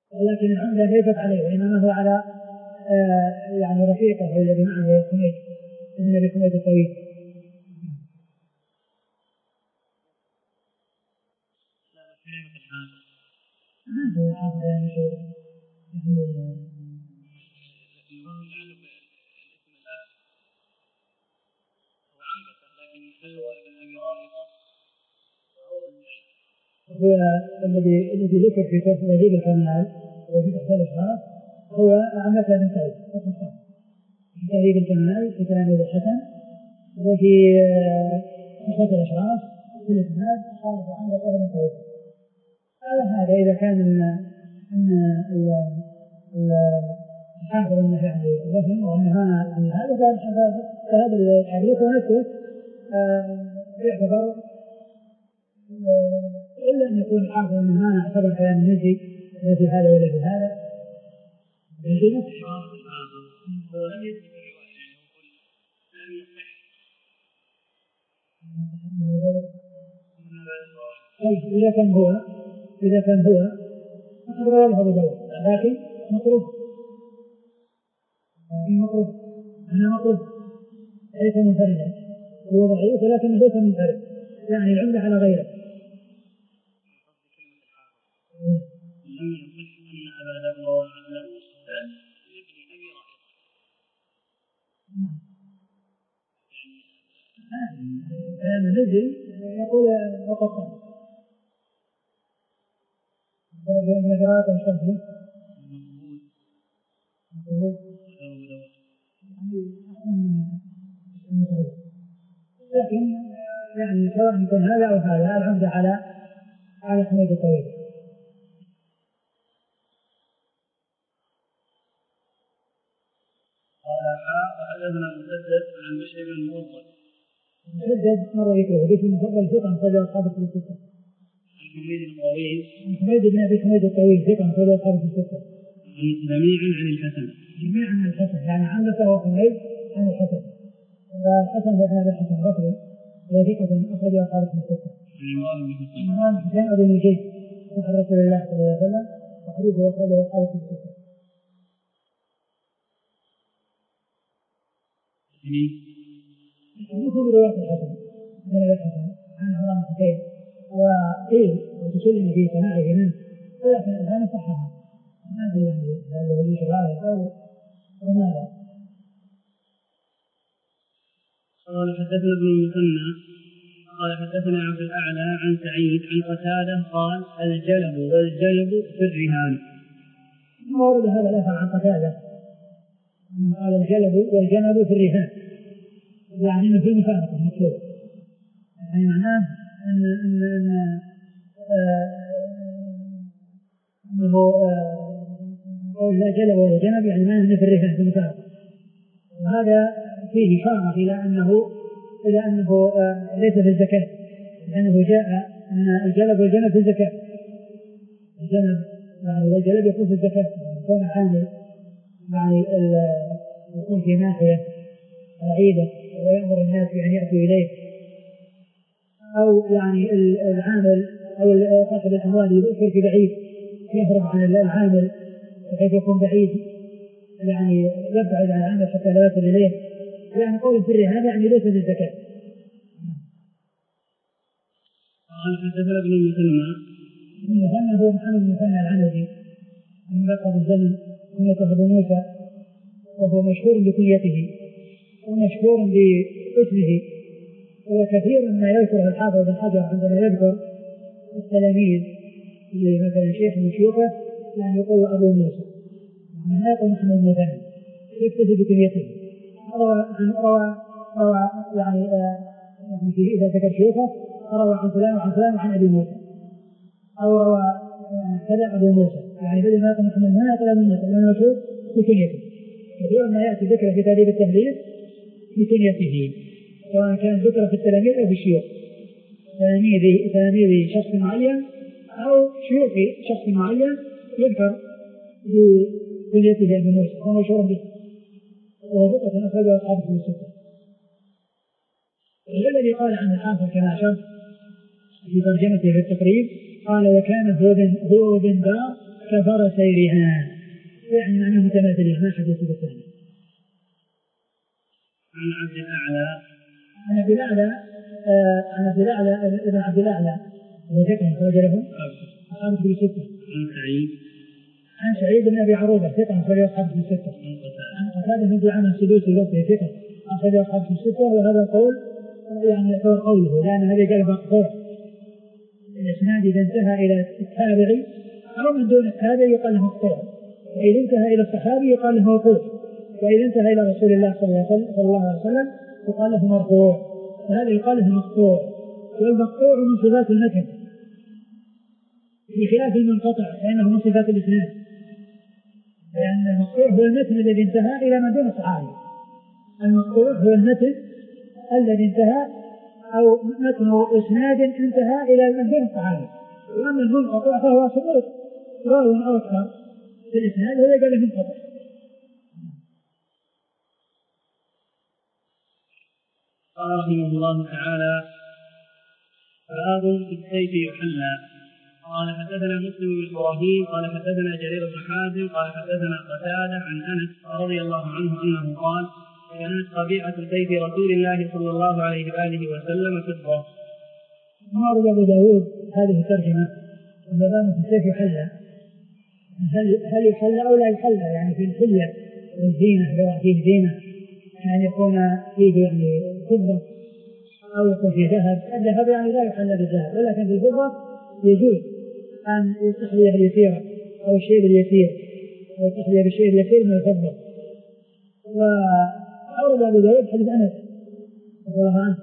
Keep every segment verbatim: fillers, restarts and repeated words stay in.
ولكن العمدة ليست عليه وإنما هو على آه يعني رفيقه الذي معه حميد ابن أبي حميد الطويل. هذا الحافظ يعني شيء هو الذي الذي ذكر في تهذيب الكمال وفي تحصيل الأشخاص هو عمة بن سعيد في تهذيب الكمال في كلام الحسن وفي تحصيل الأشخاص في الإسناد قال عمة بن سعيد. على هذا إذا كان أن الحافظ أنه يعني وهم وأنها عن هذا فهذا الحديث ونفسه يعتبر إلا أن يكون الحافظ أنه ما نعتبر كلام النجي لا في هذا ولا في هذا في نفس هو لم يثبت الرواية لم يصح. طيب إذا كان هو إذا كان هو فقد رواه أبو داود لكن مطروح لكن مطروح أنا مطروح ليس منفردا هو ضعيف ولكنه ليس منفرد يعني العمدة على غيره. لم يصح أن أبا داود لم يصح لابن أبي رائق كلام النجي يقول وقفا بين ذراعات الشمس مقبول لكن يعني سواء يكون هذا أو هذا العمدة على على حميد الطويل. قال حدثنا مسدد عن بشر بن المفضل مسدد مرة يكره بشر المفضل ثقة أخرجه أصحاب الستة. عن حميد الطويل حميد بن أبي حميد الطويل ثقة أخرجه أصحاب الستة. جميعا عن الحسن جميعا عن الحسن يعني عمته وحميد عن الحسن والحسن هو هذا الحسن البصري وثقة أخرجه أصحاب الستة. عمران حسين أبو نجيب صاحب رسول الله صلى الله عليه وسلم وحديثه أخرجه أصحاب الستة. يكون برواية الحسن من الحسن عن عمران حسين وقيل وتسلم في سماعه منه ولكن الآن صحها ما في يعني هذا هو الشرائع أو وماذا. قال حدثنا ابن المثنى قال حدثنا عبد الأعلى عن سعيد عن قتادة قال الجلب والجلب في الرهان. ما ورد هذا الأثر عن قتادة قال الجلب والجنب في الرهان يعني انه في المفارقه مطلوب يعني معناه ان ان ان انه قول لا جلب ولا جنب يعني معناه انه في الرهان في المفارقه وهذا فيه إشارة إلى أنه إلى أنه ليس في الزكاة لأنه جاء أن الجلب والجنب في الزكاة الجنب يعني والجلب يكون في الزكاة يكون حامل يعني يكون في ناحية بعيدة ويأمر الناس بأن يأتوا إليه أو يعني العامل أو صاحب الأموال يذكر في بعيد يهرب عن العامل بحيث يكون بعيد يعني يبعد عن العامل حتى لا يصل إليه يعني قول في الرهان يعني ليس للزكاة. قال حدثنا ابن المثنى ابن المثنى هو محمد بن المثنى العنزي من لقب الزمن كنيته أبو موسى وهو مشهور بكنيته ومشهور باسمه وكثيرا ما يذكر الحافظ بن حجر عندما يذكر التلاميذ مثلا شيخ من شيوخه يعني يقول أبو موسى يعني ما يقول محمد بن المثنى يكتفي بكنيته روى روى روى يعني يعني في إذا ذكر شيوخه روى عن فلان وعن فلان وعن أبي موسى أو روى كذا أبو موسى يعني بدل ما يقول محمد ما يقول أبو موسى لأنه مشهور بكنيته كثيرا ما يأتي ذكر في تهذيب التهذيب بكنيته سواء كان ذكر في التلاميذ أو في الشيوخ تلاميذ تلاميذ شخص معين أو شيوخ شخص معين يذكر بكنيته أبي موسى هو مشهور به وذكر أخرجه أصحاب الستة. الذي قال عن الحافظ كما أشرت في ترجمته في التقريب قال وكان هو بن هو وبن دار كفرسي رهان، يعني معناه متماثلين ما حد يصير الثاني. عن عبد الأعلى عن عبد الأعلى عن عبد الأعلى ابن عبد الأعلى وذكر خرج له أصحاب في ستة. عن سعيد عن سعيد بن أبي عروبة ثقة أخرج أصحاب في ستة. عن قتادة بن دعامة السدوسي الوصي ثقة أخرج أصحاب في ستة. وهذا القول يعني يعتبر قوله، لأن هذا قال مقطوع الإسناد إذا انتهى إلى التابعي أو من دون التابع يقال له مقطوع، وإذا انتهى إلى الصحابي يقال له موقوف، وإذا انتهى إلى رسول الله صلى الله عليه وسلم يقال له مرفوع، وهذا يقال له مقطوع. والمقطوع من صفات المتن بخلاف المنقطع فإنه من صفات الإسناد، لأن المقطوع هو المتن الذي انتهى إلى ما دون الصحابي. المقطوع هو المتن الذي انتهى أو متن إسناد انتهى إلى ما دون الصحابي، وأما المنقطع فهو سقوط راو أو أكثر في الإسناد هذا قال منقطع. قال رحمه الله تعالى: باب في السيف يحلى. قال حدثنا مسلم بن ابراهيم قال حدثنا جرير بن حازم قال حدثنا قتادة عن انس رضي الله عنه انه قال: كانت قبيعة سيف رسول الله صلى الله عليه واله وسلم فضة. ورد ابو داود هذه الترجمة: باب في السيف يحلى. هل هل يحلى او لا يحلى؟ يعني في الحلة والزينة، لو فيه زينة يعني يكون فيه يعني فضة أو يكون فيه ذهب. الذهب يعني لا يحل بالذهب، ولكن في الفضة يجوز أن يستحلي اليسير أو الشيء اليسير أو يستحلي بالشيء اليسير من الفضة. وأورد أبو داود حديث أنس رضي الله عنه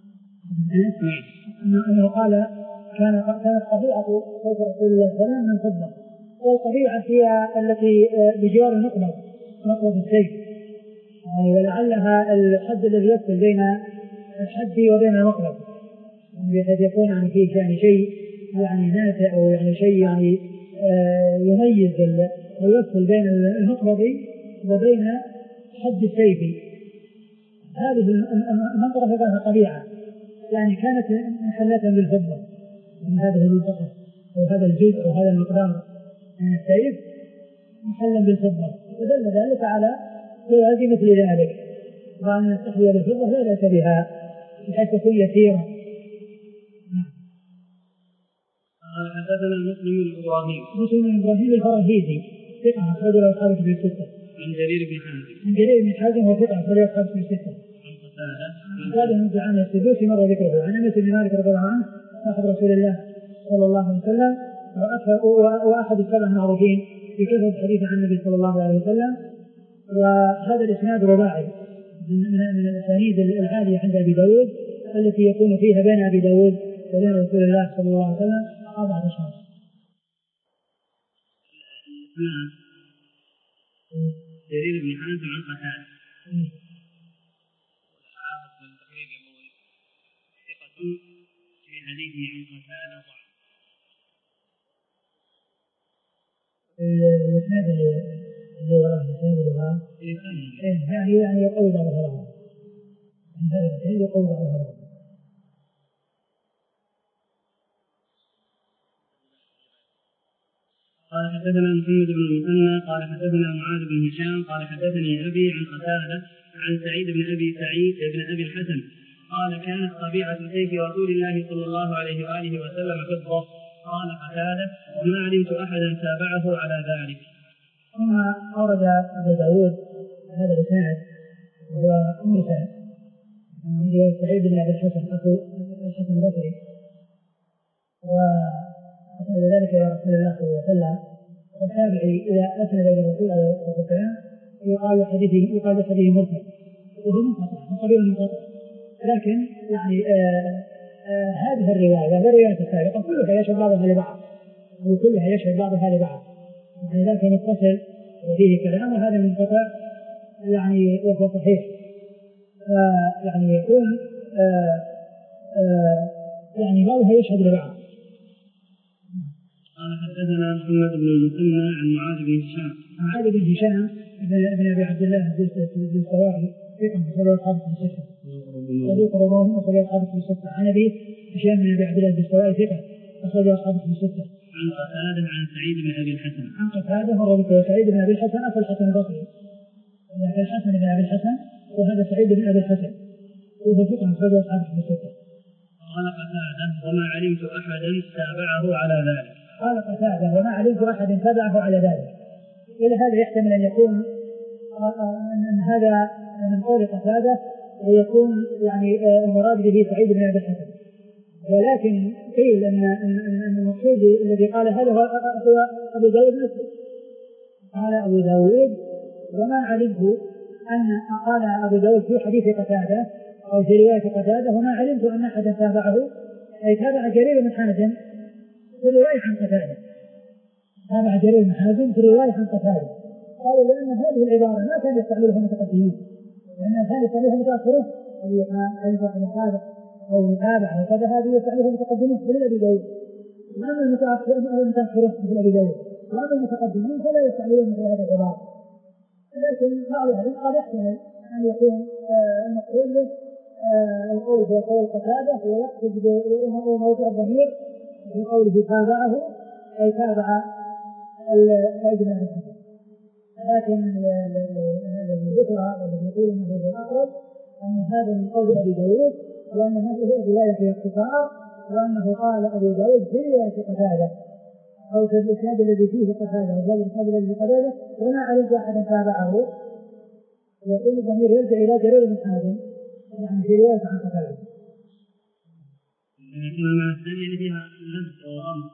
أنه قال: كان كانت قبيعة سيف رسول الله صلى الله عليه وسلم من فضة، والقبيعة هي التي بجوار المقبض مقبض السيف، ولعلها الحد الذي يفصل بين الحد وبين المقبض، بحيث يكون يعني فيه يعني شيء يعني نافع أو يعني شيء يعني آه يميز أو يفصل بين المقبض وبين حد السيف. هذه المنطقة كانت طبيعة، يعني كانت محلة بالفضة من هذه المنطقة أو هذا الجزء أو هذا المقدار من السيف محلا بالفضة، ودل ذلك على جواز مثل ذلك، وأن التحلية بالفضة لا بأس بها بحيث تكون يسيرة. قال حدثنا مسلم بن ابراهيم مسلم بن ابراهيم الفراهيدي ثقة أخرج له أصحاب في الستة. عن جرير بن حازم عن جرير بن حازم هو ثقة أخرج له أصحاب في الستة. عن قتادة عن قتادة بن دعامة السدوسي مر ذكره. عن أنس بن مالك رضي الله عنه صاحب رسول الله صلى الله عليه وسلم وأحد السبع المعروفين في كثرة الحديث عن النبي صلى الله عليه وسلم. وهذا الإسناد رباعي من الأسانيد العالية عند أبي داود التي يكون فيها بين أبي داود وبين رسول الله صلى الله عليه وسلم أربعة أشخاص. جرير بن حازم عن قتادة والحافظ بن تقريب يقول ثقة في حديثه عن قتادة ضعف. الإسناد اللي وراه الإسناد اللي وراه يعني يعني يقوي بعض هذا هذا الإسناد يقوي بعض هذا. قال حدثنا محمد بن المثنى قال حدثنا معاذ بن هشام قال حدثني أبي عن قتادة عن سعيد بن أبي سعيد بن أبي الحسن قال: كانت طبيعة سيف رسول الله صلى الله عليه وآله وسلم فضة. قال قتادة: وما علمت أحدا تابعه على ذلك. ثم أورد أبو داود هذا الإسناد وهو مرسل من سعيد بن أبي الحسن أخو الحسن البصري، وأسند ذلك إلى رسول الله صلى الله عليه وسلم، والتابعي إذا أسند إلى الرسول عليه الصلاة والسلام يقال حديثه يقال حديث مرسل وهو منقطع من قبيل المنقطع، لكن يعني آآ آآ هذه الرواية والرواية السابقة كلها يشهد بعضها لبعض وكلها يشهد بعضها لبعض، يعني ذاك متصل وفيه كلام وهذا منقطع يعني وهو صحيح، يعني يكون آآ آآ يعني بعضها يشهد لبعض. قال حدثنا محمد بن المثنى عن معاذ بن هشام معاذ بن هشام بن ابي عبد الله الدستوائي ثقة أخرجه أصحاب في الستة، صدوق رواه أخرجه أصحاب في الستة. عن ابي هشام بن ابي عبد الله الدستوائي ثقة أخرجه أصحاب الكتب الستة. عن قتادة عن سعيد بن أبي الحسن. عن قتادة وروى سعيد بن أبي الحسن أخو الحسن البصري. يعني الحسن بن أبي الحسن وهذا سعيد بن أبي الحسن وهو ثقة أخرجه أصحاب الكتب الستة. قال قتادة وما علمت أحدا تابعه على ذلك. قال قتادة وما علمت أحدا تابعه على ذلك. إلى هذا يحتمل أن يكون أن هذا من قول قتادة ويكون يعني المراد به سعيد بن أبي الحسن، ولكن قيل أن أن المقصود الذي قال هذا هو أبو داود نفسه. قال أبو داود وما علمت أن قال أبو داود في حديث قتادة أو في رواية قتادة وما علمت أن أحدا تابعه، أي تابع جرير بن حازم في رواية عن قتادة. تابع جرير بن حازم في رواية عن قتادة. قالوا لأن هذه العبارة ما كان يستعملها المتقدمون، لأن كان يستعملها متأخرون، الذي علم واحد تابع أو متابع وكذا هذه يستعملها المتقدمون مثل أبي داود، وأما المتأخرون مثل أبي داود، وأما المتقدمون فلا يستعملون مثل هذه العبارة. لكن بعض العلم قد يحتمل أن يكون المقصود له القول هو قول قتادة ويقصد بموضع الضمير بقوله تابعه أي تابع سعيد بن أبي الحسن. لكن الذي ذكر والذي يقول انه هو الاقرب ان هذا من قول ابي داود، وان هذه الروايه فيها اختصار، وانه قال ابو داود في روايه قتاده او في الاسناد الذي فيه قتاده او في الاسناد الذي فيه قتاده وما علمت احدا تابعه، يقول الضمير يرجع الى جرير بن حازم يعني في روايه عن قتاده. الكلمه الثانيه اللي فيها لمس او غمس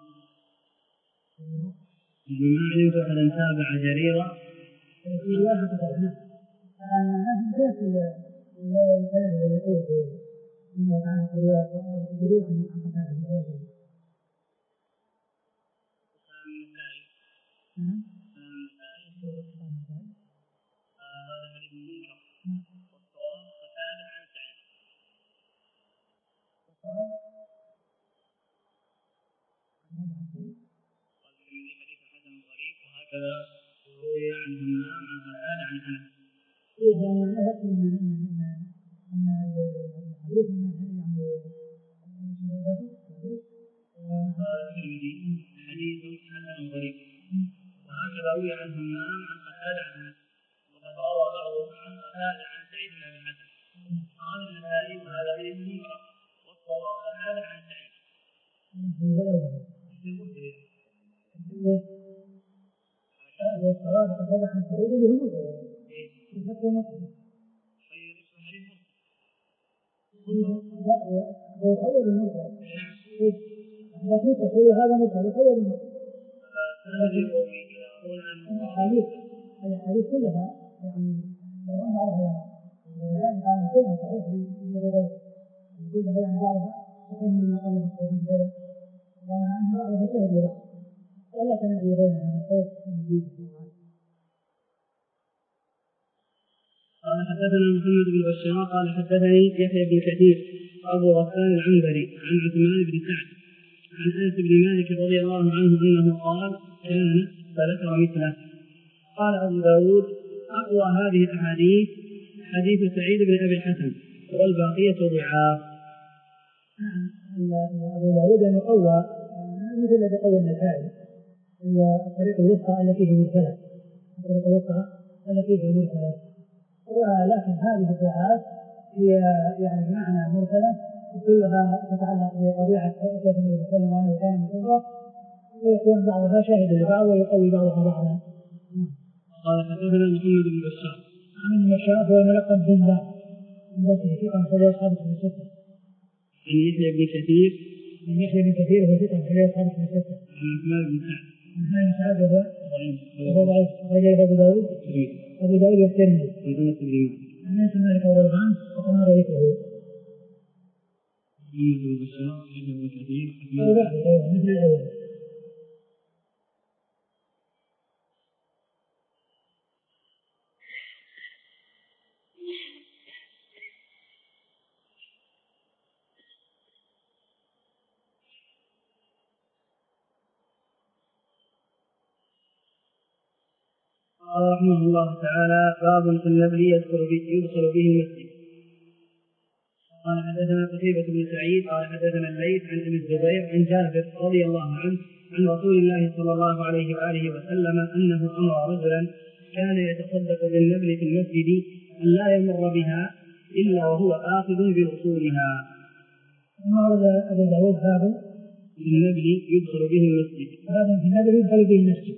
ما علمت احدا تابع جريرا في رواية قتادة. أنا نحن نفس الكلام الذي يقول فيما يتعلق برواية جرير عن قتادة في هذه. هذا حديث منكر والصواب قتادة عن سعيد. حديث الحسن غريب وهكذا روي عن همام عن قتادة عن أنس. إذا أنا أذكر أن أن الحديث يعني قال الترمذي حديث حسن غريب وهكذا روي عن همام عن قتادة عن أنس وقد روى بعضهم عن قتادة عن سعيد بن أبي الحسن. قال النسائي وهذا حديث منكر والصواب قتادة عن سعيد. والصواب قتادة عن سعيد اللي هو مسلم. لا هو أول المرسل. لا مسلم هذا مرسل أول المرسل. الحديث الحديث كلها يعني ما نعرفها يعني كان كلها صحيح لغيره كلها يعني بعضها صحيح من قبل صحيح كذا يعني عنه بعضها شهد له ولا تنادي بينها من حيث النبي. قال حدثنا محمد بن بشار قال حدثني يحيى بن كثير أبو غسان العنبري عن عثمان بن سعد عن أنس بن مالك رضي الله عنه أنه قال كان فذكر مثله. قال أبو داود أقوى هذه الأحاديث حديث سعيد بن أبي الحسن والباقية ضعاف. أبو داود أن يقوى مثل الذي قوى النسائي الطريق الوسطى التي هي مرسلة الطريق الوسطى التي هي مرسلة، ولكن هذه الضعاف هي يعني بمعنى مرسلة كلها تتعلق بطبيعة كيف النبي صلى الله عليه وسلم وأنه كان مصدق ويكون بعضها شاهد لبعض ويقوي بعضها بعضا. قال حدثنا محمد بن بشار عن المشاة هو ملقب بن لا البصري ثقة أخرجه أصحاب الكتب الستة. عن يحيى بن كثير عن يحيى بن كثير وهو ثقة أخرجه أصحاب الكتب الستة. عن عثمان بن سعد عثمان بن سعد وهو ضعيف أخرجه أبو داود أبو داود والترمذي. عن أنس بن مالك رضي الله عنه وكما رأيته. محمد بن بشار يحيى بن كثير مثل الأول. قال رحمه الله تعالى باب في النبل يدخل به يدخل به المسجد. قال حدثنا قتيبة بن سعيد قال حدثنا الليث عن ابي الزبير عن جابر رضي الله عنه عن رسول الله صلى الله عليه وآله وسلم أنه أمر رجلا كان يتصدق بالنبل في المسجد أن لا يمر بها إلا وهو آخذ برسولها. ورد أبو داود باب النبل يدخل به المسجد. باب في النبل يدخل به المسجد.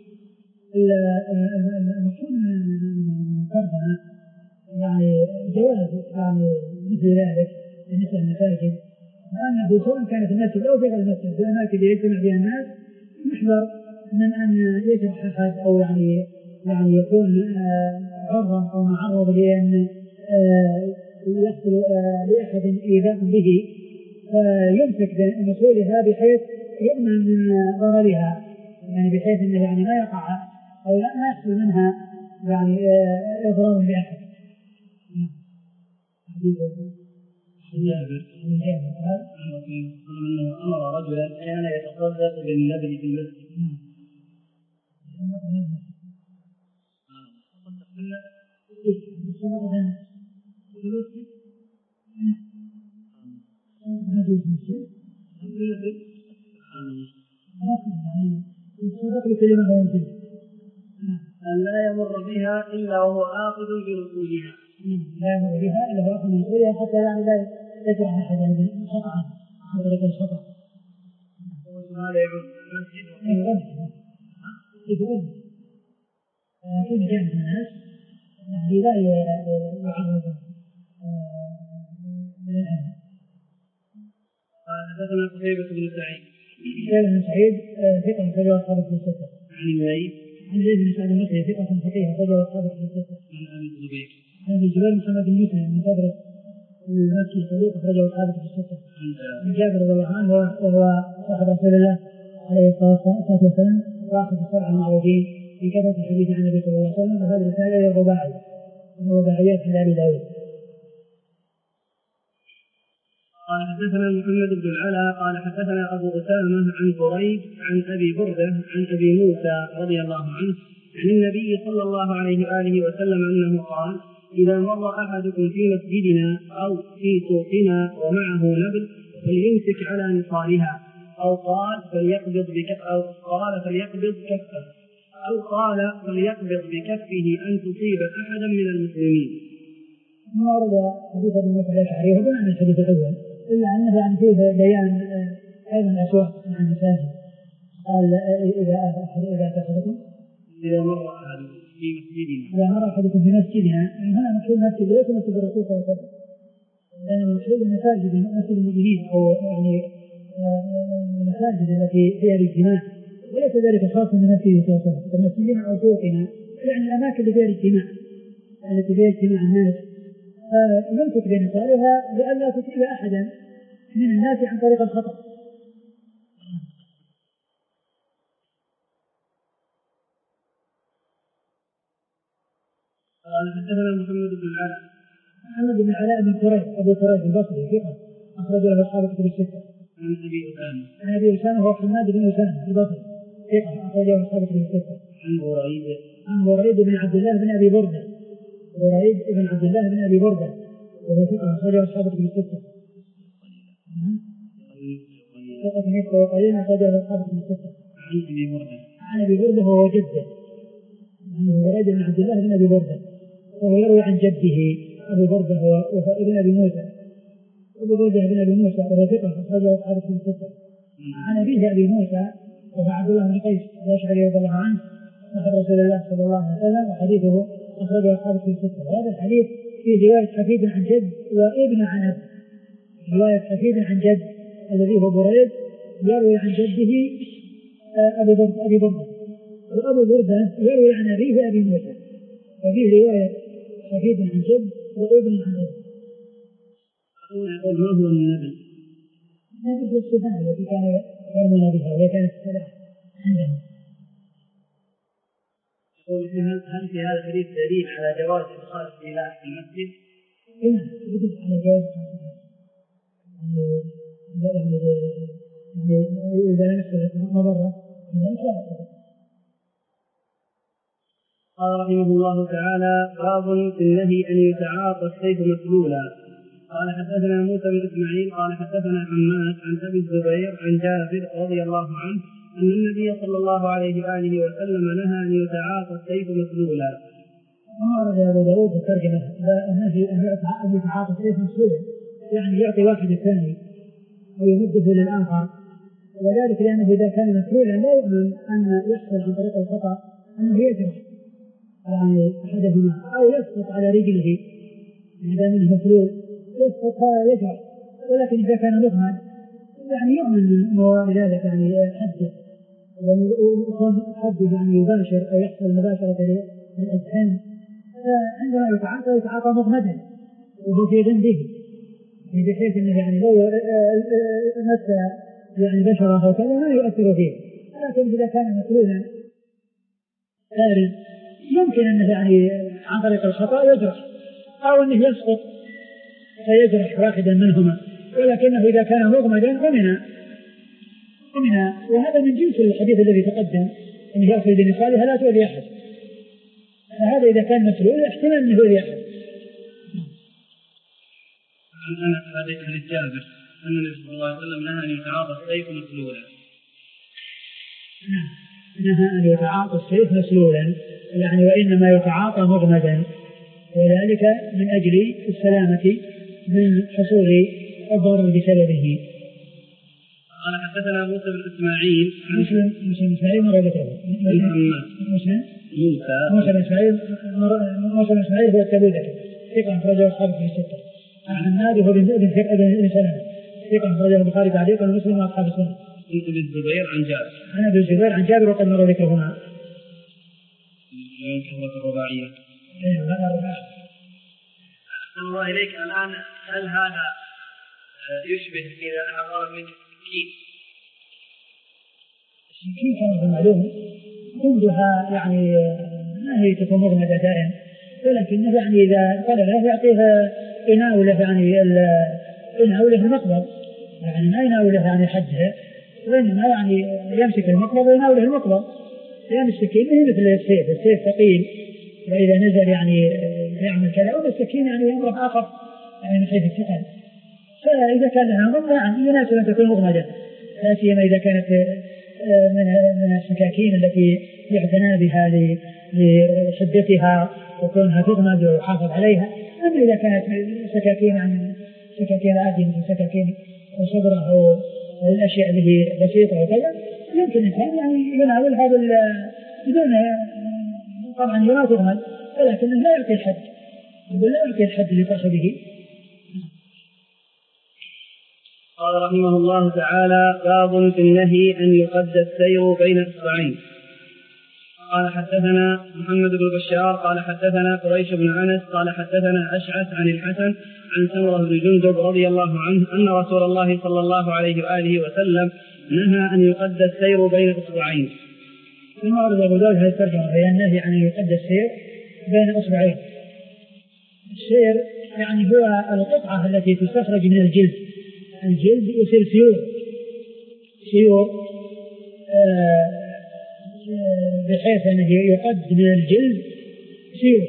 المقصود من الترجمة يعني جواز يعني مثل ذلك بالنسبة للمساجد، وأنه سواء كانت المسجد أو غير المسجد الأماكن اللي يجتمع فيها الناس يحذر من أن يجرح أحد أو يعني يعني يكون عرضا أو معرض لأن يحصل لأحد إيذاء به، فيمسك بمسؤولها بحيث يؤمن من ضررها، يعني بحيث أنه يعني ما يقع أو لا ما يحصل منها يعني إضرار بأحد. جابر بن جابر قال انه امر رجلا كان يتصدق بالنبل في المسجد. أن لا يمر بها إلا وهو آخذ برسولها. لا يمر بها إلا هو آخذ برسولها حتى يعني لا يجرح أحدا خطأ عن طريق الخطأ. وهذا يعود المسجد يقول في مجال من الناس يعني لا يعرض من الأذى. قال حدثنا قتيبة بن سعيد. قتيبة بن سعيد ثقة أخرجه أصحاب الكتب الستة. عن الليث عن الليث بن سعد المصري ثقة فقيه أخرجه أصحاب الكتب الستة. عن أبي الزبير. عن أبي الزبير محمد بن مسلم من طبرة المكي صدوق أخرجه أصحاب الكتب الستة. عن جابر رضي الله عنه وهو صاحب رسول الله عليه الصلاة والسلام واحد السبع المعروفين في كثرة الحديث عن النبي صلى الله عليه وسلم، وهذا الرسالة الرباعي من رباعيات من أبي داود. قال حدثنا محمد بن العلاء قال حدثنا أبو أسامة عن قريب عن أبي بردة عن أبي موسى رضي الله عنه عن النبي صلى الله عليه وآله وسلم أنه قال: إذا مر أحدكم في مسجدنا أو في سوقنا ومعه نبل فليمسك على نصالها، أو قال فليقبض بكف أو قال فليقبض كفه أو قال فليقبض بكفه أن تصيب أحدا من المسلمين. ما ورد حديث أبي موسى الأشعري هو بمعنى الحديث الأول، إلا أنه يعني فيه بيان أيضا الأسواق مع المساجد. قال إذا أحد إذا أحدكم إذا مر أحدكم في مسجدنا إذا مر أحدكم في مسجدنا، يعني هنا مقصود مسجد ليس مسجد الرسول صلى الله عليه وسلم، لأن المقصود المساجد مسجد المؤمنين أو يعني المساجد التي فيها الاجتماع، وليس ذلك خاصا بمسجد صلى الله عليه وسلم. فمسجدنا أو سوقنا يعني الأماكن اللي فيها الاجتماع التي فيها اجتماع الناس يمسك بنصالها لئلا تصيب أحدا من الناس عن طريق الخطأ. قال حدثنا محمد بن العلاء محمد بن العلاء بن قريب أبو قريب البصري ثقة أخرج له أصحاب الكتب الستة. عن أبي أسامة عن أبي أسامة هو حماد بن أسامة البصري ثقة أخرج له أصحاب الكتب الستة. عن بريد عن بريد بن عبد الله بن أبي بردة بريد بن عبد الله بن أبي بردة وهو ثقة أخرج له أصحاب الكتب الستة. ثقة نصف وقليل أخرج له أصحاب الكتب الستة. عن أبي بردة عن أبي بردة وهو جده، أنه بريد بن عبد الله بن أبي بردة وهو يروي عن جده أبو بردة هو ابن أبي موسى أبو بردة بن أبي موسى وهو ثقة أخرجه أصحاب الكتب الستة. عن أبيه أبي موسى وهو عبد الله بن قيس الأشعري رضي الله عنه صاحب رسول الله صلى الله عليه وسلم، وحديثه أخرجه أصحاب الكتب الستة. وهذا الحديث فيه رواية حفيد عن جد وابن عن أب، رواية حفيد عن جد الذي هو بريد يروي عن جده أبي بردة أبي بردة وأبو بردة يروي عن أبيه أبي موسى، ففيه رواية حفيد عن جد وابن عن أب. يقول ما هو النبل؟ النبل هو السباع التي كان يرمون بها وهي كانت السلاح عندهم. يقول هل في هذا الحديث دليل على جواز إدخال السلاح في المسجد؟ نعم يدل على جواز يعني يعني إذا لم يحصل مضرة من ذلك. قال رحمه الله تعالى: باب في النهي أن يتعاطى السيف مسلولا. قال حدثنا موسى بن اسماعيل قال حدثنا حماد عن ابي الزبير عن جابر رضي الله عنه ان النبي صلى الله عليه واله وسلم نهى ان يتعاطى السيف مسلولا. ورد ابو داود في الترجمه النهي ان يتعاطى السيف مسلولا، يعني يعطي واحد الثاني او يمده للاخر، وذلك لانه اذا كان مسلولا لا يؤمن ان يحصل عن طريق الخطا انه يجرح يعني احدهما او يسقط على رجله، اذا منه مسلول يسقط يجرح، ولكن اذا كان مغمد يعني يؤمن انه لذلك يعني حده ويكون حده يعني يباشر او يحصل مباشره للاجسام، فعندما يتعاطى يتعاطى مغمدا وهو في ذنبه، بحيث انه يعني لو مس يعني بشره وكذا ما يؤثر فيه، لكن اذا كان مسلولا بارد يمكن انه يعني عن طريق الخطا يجرح او انه يسقط فيجرح واحدا منهما، ولكنه اذا كان مغمدا فمن فمن وهذا من جنس الحديث الذي تقدم انه يأخذ بنصالها لا تؤذي احد، فهذا اذا كان مسلول احتمال انه يؤذي احد. عن انس حديث عن جابر ان النبي صلى الله عليه وسلم نهى ان يتعاطى السيف مسلولا. نعم، نهى ان يتعاطى السيف مسلولا، يعني وانما يتعاطى مغمدا، وذلك من اجل السلامه من حصول الضرر بسببه. قال حدثنا موسى بن اسماعيل مسلم مسلم اسماعيل مر ذكره مسلم موسى موسى بن اسماعيل موسى بن اسماعيل هو التبوذكي ثقة أخرجه البخاري في الستة، عن حماد هو بن بن سلمة ثقة أخرجه البخاري تعليقا ومسلم وأصحاب السنة. عن ابي الزبير عن جابر عن ابي الزبير عن جابر وقد مر ذكرهما. كثرة الرباعية. ايه هذا الرباعي. أحسن الله إليك الآن، هل هذا يشبه إذا أحضر من سكين؟ السكين كما هو معلوم جندها يعني ما هي تكون مغمدة دائما، ولكنه يعني إذا طلبه يعطيها يناوله يعني يناوله المقبض، يعني ما يناوله يعني حدها، وإنما يعني يمسك المقبض ويناوله المقبض، لأن السكين هي مثل السيف، السيف ثقيل وإذا نزل يعني يعمل كذا، والسكين يعني أمر آخر يعني من حيث الثقل، فإذا كان لها مغمضة يعني يناسب أن تكون مغمدة، لا سيما إذا كانت من من السكاكين التي يعتنى بها لشدتها وكونها تغمد ويحافظ عليها. أما إذا كانت سكاكين عن سكاكين عادية مثل سكاكين وصدره أو الأشياء اللي بسيطة وكذا يمكن الإنسان يعني يناول هذا بدون طبعا لا تغمد، ولكنه لا يعطي الحد، يقول لا يعطي الحد لصاحبه. قال رحمه الله تعالى: باب في النهي أن يقد السير بين إصبعين. قال حدثنا محمد بن بشار قال حدثنا قريش بن أنس قال حدثنا أشعث عن الحسن عن سمرة بن جندب رضي الله عنه أن رسول الله صلى الله عليه وآله وسلم نهى أن يقد السير بين إصبعين. ثم ورد أبو داود هذه الترجمة في النهي عن يقد السير بين إصبعين. السير يعني هو القطعة التي تستخرج من الجلد، الجلد يصير سيور سيور آه بحيث أنه يقد من الجلد سيور،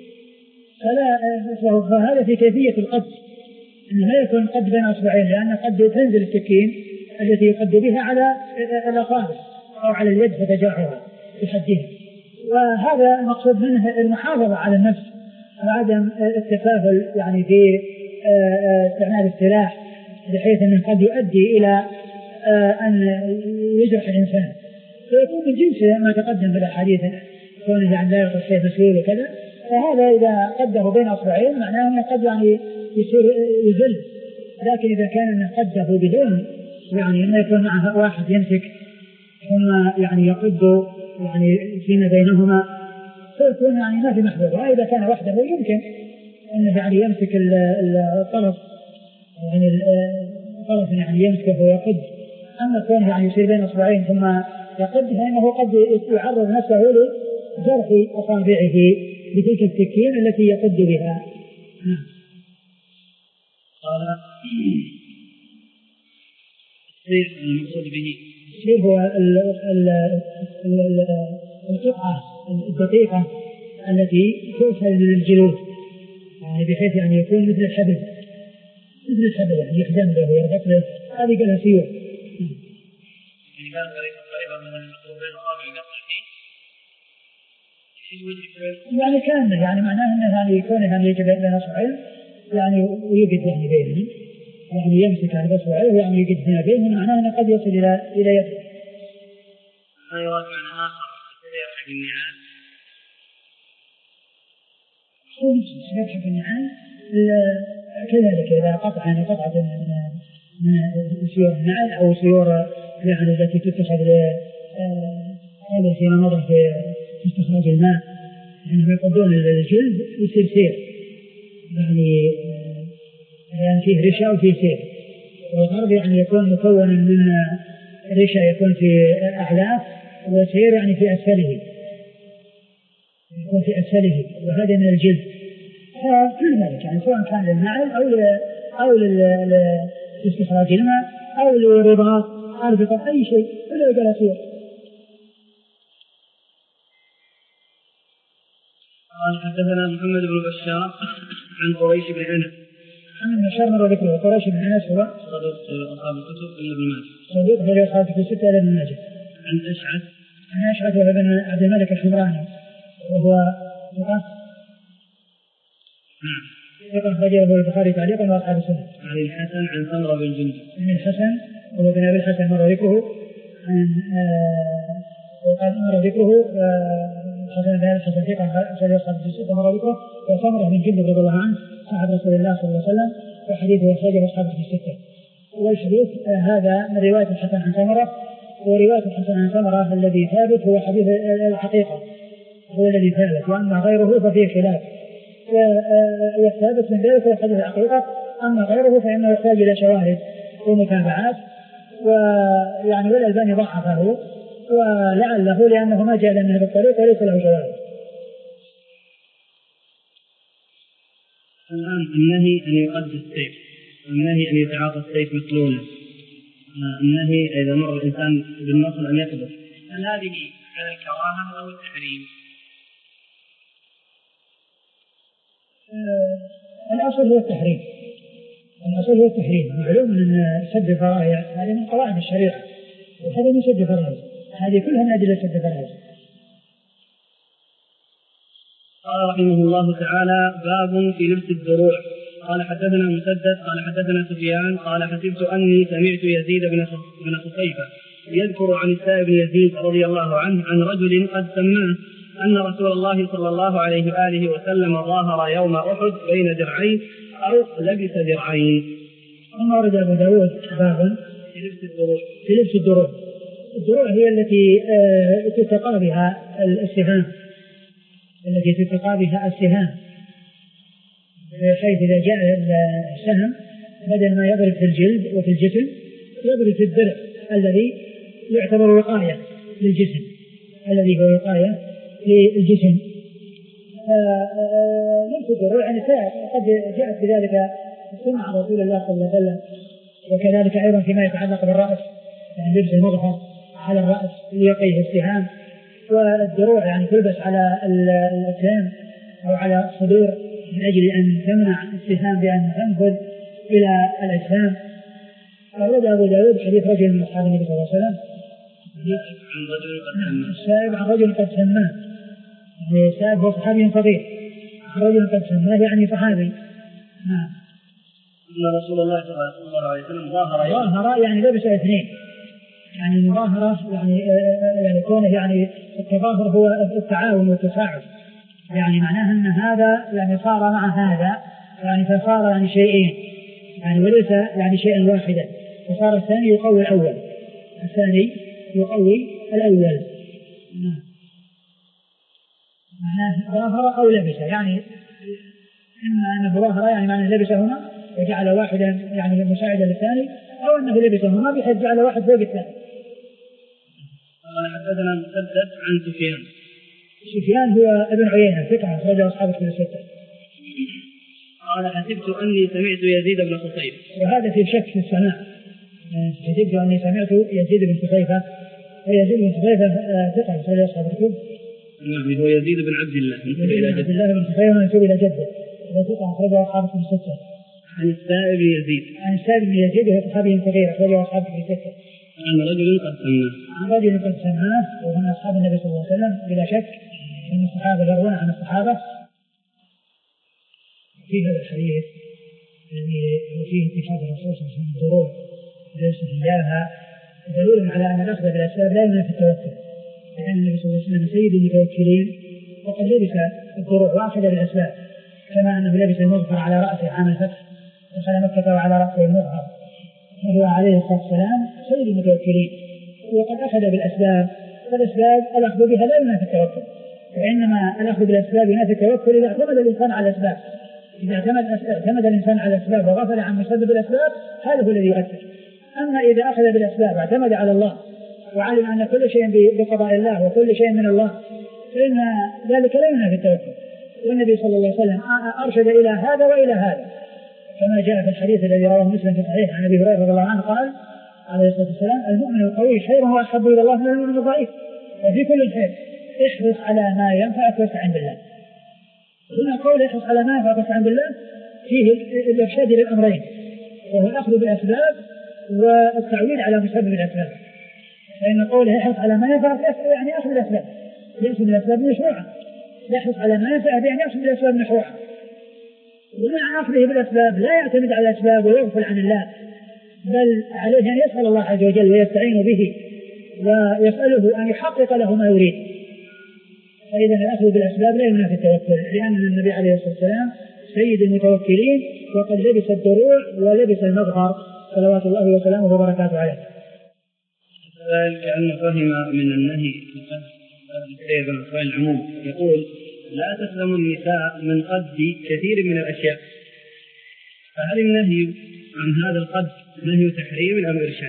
فلا فهذا في كيفية القد، أنه لا يكون قد بين أصبعين، لأن قد تنزل السكين التي يقد بها على الأصابع أو على اليد فتجعها بحدها، وهذا المقصود منه المحافظة على النفس وعدم التساهل يعني في استعمال السلاح، بحيث أنه قد يؤدي إلى أن يجرح الإنسان، فيكون من جنس ما تقدم في الأحاديث كونه يعني لا يلقى السيف مسلول وكذا، فهذا إذا قده بين أصبعين معناه أنه قد يعني يصير يزل، لكن إذا كان أنه قده بدون يعني أنه يكون معه واحد يمسك ثم يعني يقد يعني فيما بينهما فيكون يعني ما في محذور، وإذا كان وحده يمكن أنه يعني يمسك الطرف يعني الطرف يعني يمسكه ويقد، أما كونه يعني يصير بين أصبعين ثم يقد فإنه قد يعرض نفسه لجرح أصابعه بتلك السكين التي يقد بها. قال السير المقصود به السير هو القطعة الدقيقة التي تؤخذ من الجلود، يعني بحيث يعني يكون مثل الحبل مثل الحبل يعني يخدم له ويربط له، هذه قالها سيور. يعني كان طريقة طريقة مثلا يحطوا بين الأصابع يقطع فيه. يعني كان يعني معناه أنه يعني يكون يعني يجب بين أصبعين يعني ويجد يعني بينهم، يعني يمسك على أصبعين يعني يجد هنا بينهم، معناه أنه قد يصل إلى إلى يده. هذا يراد معنى آخر السير حق النعال. هو نفس السير حق النعال كذلك إذا قطع يعني قطعة من سيور النعال أو سيور يعني التي تتخذ هذا في نظر في استخراج الماء، يعني يقضون الجلد يصير سير يعني يعني فيه رشا وفيه سير، والغرب يعني يكون مكونا من رشا يكون في أعلاه وسير يعني في أسفله يكون في أسفله وهذا من الجلد. فكل ذلك يعني سواء كان للنعل أو أو لاستخراج الماء أو لرباط أربطة أي شيء كله يقال سير. قال حدثنا محمد بن بشار عن قريش بن عنب عن بشار مر ذكره. قريش بن عنب هو صدوق أصحاب الكتب إلا ابن ماجه. صدوق غير أصحاب الكتب الستة إلا ابن ماجه. عن أشعث عن أشعث وهو بن عبد الملك الحمراني وهو ثقة. نعم. ثقة رجله البخاري تعليقا وأصحاب السنة. عن الحسن عن سمرة بن جندب. عن الحسن وهو بن أبي الحسن مر ذكره. عن وقال مر ذكره حسن بن الحسن ثقة رجل أصحاب الستة مر ذكره. وسمرة بن جندب رضي الله عنه صاحب رسول الله صلى الله عليه وسلم وحديثه أخرجه أصحاب الستة. والحديث هذا من رواية الحسن عن سمرة، ورواية الحسن عن سمرة الذي ثابت هو حديث الحقيقة هو الذي ثابت، وأما غيره ففيه خلاف. والثابت من ذلك هو حديث الحقيقة، أما غيره فإنه يحتاج إلى شواهد ومتابعات، ويعني والألباني ضعفه ولعله لأنه ما جاء لنا بالطريق وليس له شواهد. الآن النهي أن يقد السيف، النهي أن يتعاطى السيف مقلولا، النهي إذا مر الإنسان بالنصل أن يقبض، هل هذه على الكراهة أو التحريم؟ آه الأصل هو التحريم، الأصل هو التحريم. معلوم أن سد الفرائض هذه من قواعد الشريعة، وهذا من سد الفرائض، هذه كلها من أدلة سد الفرائض. قال رحمه الله تعالى: باب في لبس الدروع. قال حدثنا مسدد قال حدثنا سفيان قال حسبت أني سمعت يزيد بن خصيفة يذكر عن السائب بن يزيد رضي الله عنه عن رجل قد سماه أن رسول الله صلى الله عليه وآله وسلم ظاهر يوم أحد بين درعين أو لبس درعين. ثم ورد أبو داود باب في لبس الدروع. في لبس الدروع. الدروع هي التي تتقى بها السهام، التي تتقى بها السهام، بحيث إذا جاء السهم بدل ما يضرب في الجلد وفي الجسم يضرب في الدرع الذي يعتبر وقاية للجسم، الذي هو وقاية للجسم. لبس الدروع يعني قد جاءت بذلك السنة عن رسول الله صلى الله عليه وسلم، وكذلك أيضا فيما يتعلق بالرأس، يعني لبس المغفر على الرأس ليقيه السهام. والدروع يعني تلبس على الأجسام أو على الصدور من أجل أن تمنع السهام بأن تنفذ إلى الأجسام. أورد أبو داود حديث رجل من أصحاب النبي صلى الله عليه وسلم السائب عن رجل قد سماه، يعني السائب هو صحابي فقير، رجل قد سماه يعني صحابي. نعم. أن رسول الله صلى الله عليه وسلم ظاهر ظاهر يعني لبس اثنين، يعني المظاهرة يعني يعني كونه يعني التظاهر هو التعاون والتساعد، يعني معناه أن هذا يعني صار مع هذا يعني فصار يعني شيئين، يعني وليس يعني شيئا واحدا، فصار الثاني يقوي الأول، الثاني يقوي الأول. نعم. معناه ظاهر أو لبس، يعني إما أنه ظاهر يعني معناه لبسهما وجعل واحدا يعني مساعدا للثاني، أو أنه لبسهما بحيث جعل واحد فوق الثاني. قال حدثنا مسدد عن سفيان. سفيان هو ابن عيينة ثقة أخرج أصحاب الكتب الستة. قال حسبت أني سمعت يزيد بن خصيفة، وهذا في شك في السماع. حسبت أني سمعت يزيد بن خصيفة، ويزيد بن خصيفة ثقة أخرج أصحاب الكتب. نعم هو يزيد بن عبد الله يزيد بن عبد الله بن خصيفة منسوب إلى جده، وثقة أخرج أصحاب الكتب الستة. عن السائب يزيد. عن السائب بن يزيد وهو صحابي صغير أخرجه أصحاب في ستة. عن رجل قد سماه. عن رجل قد سماه وهم أصحاب النبي صلى الله عليه وسلم بلا شك أن الصحابة يروون عن الصحابة. في هذا الحديث الذي فيه اتخاذ الرسول صلى الله عليه وسلم الدروع ليست إياها دليل على أن الأخذ بالأسباب لا ينافي التوكل، لأن النبي صلى الله عليه وسلم سيد المتوكلين وقد لبس الدروع وأخذ بالأسباب، كما أنه لبس المظهر على رأسه عام الفتح دخل مكة وعلى رأسه المظهر، وهو عليه الصلاة والسلام سيد المتوكلين وقد أخذ بالأسباب. فالأسباب الأخذ بها لا ينافي التوكل، وإنما الأخذ بالأسباب ينافي التوكل إذا اعتمد الإنسان على الأسباب. إذا اعتمد, اعتمد الإنسان على الأسباب وغفل عن مسبب الأسباب هذا هو الذي يؤثر. أما إذا أخذ بالأسباب واعتمد على الله وعلم أن كل شيء بقضاء الله وكل شيء من الله فإن ذلك لا ينافي التوكل. والنبي صلى الله عليه وسلم أرشد إلى هذا وإلى هذا، كما جاء في الحديث الذي رواه مسلم في الصحيح عن أبي هريرة رضي الله عنه قال عليه الصلاة والسلام: المؤمن القوي خير وأحب إلى الله من المؤمن الضعيف، وفي كل خير احرص على ما ينفعك واستعن بالله. هنا قول احرص على ما ينفعك واستعن بالله فيه الإرشاد للأمرين، وهو الأخذ بالأسباب والتعويل على مسبب الأسباب. فإن قوله احرص على ما ينفعك يعني أخذ بالأسباب، يأخذ بالأسباب مشروعا، يحرص على ما ينفعك يعني يأخذ بالأسباب مشروعا. ومع أخذه بالأسباب لا يعتمد على الأسباب ويغفل عن الله، بل عليه أن يسأل الله عز وجل ويستعين به ويسأله أن يحقق له ما يريد. فإذا الأخذ بالأسباب لا ينافي التوكل، لأن النبي عليه الصلاة والسلام سيد المتوكلين وقد لبس الدروع ولبس المظهر صلوات الله وسلامه وبركاته عليه. ذلك أن فهم من النهي أيضا العموم يقول: لا تسلم النساء من قد كثير من الأشياء، فهل النهي عن هذا القد نهي تحريم أم إرشاد؟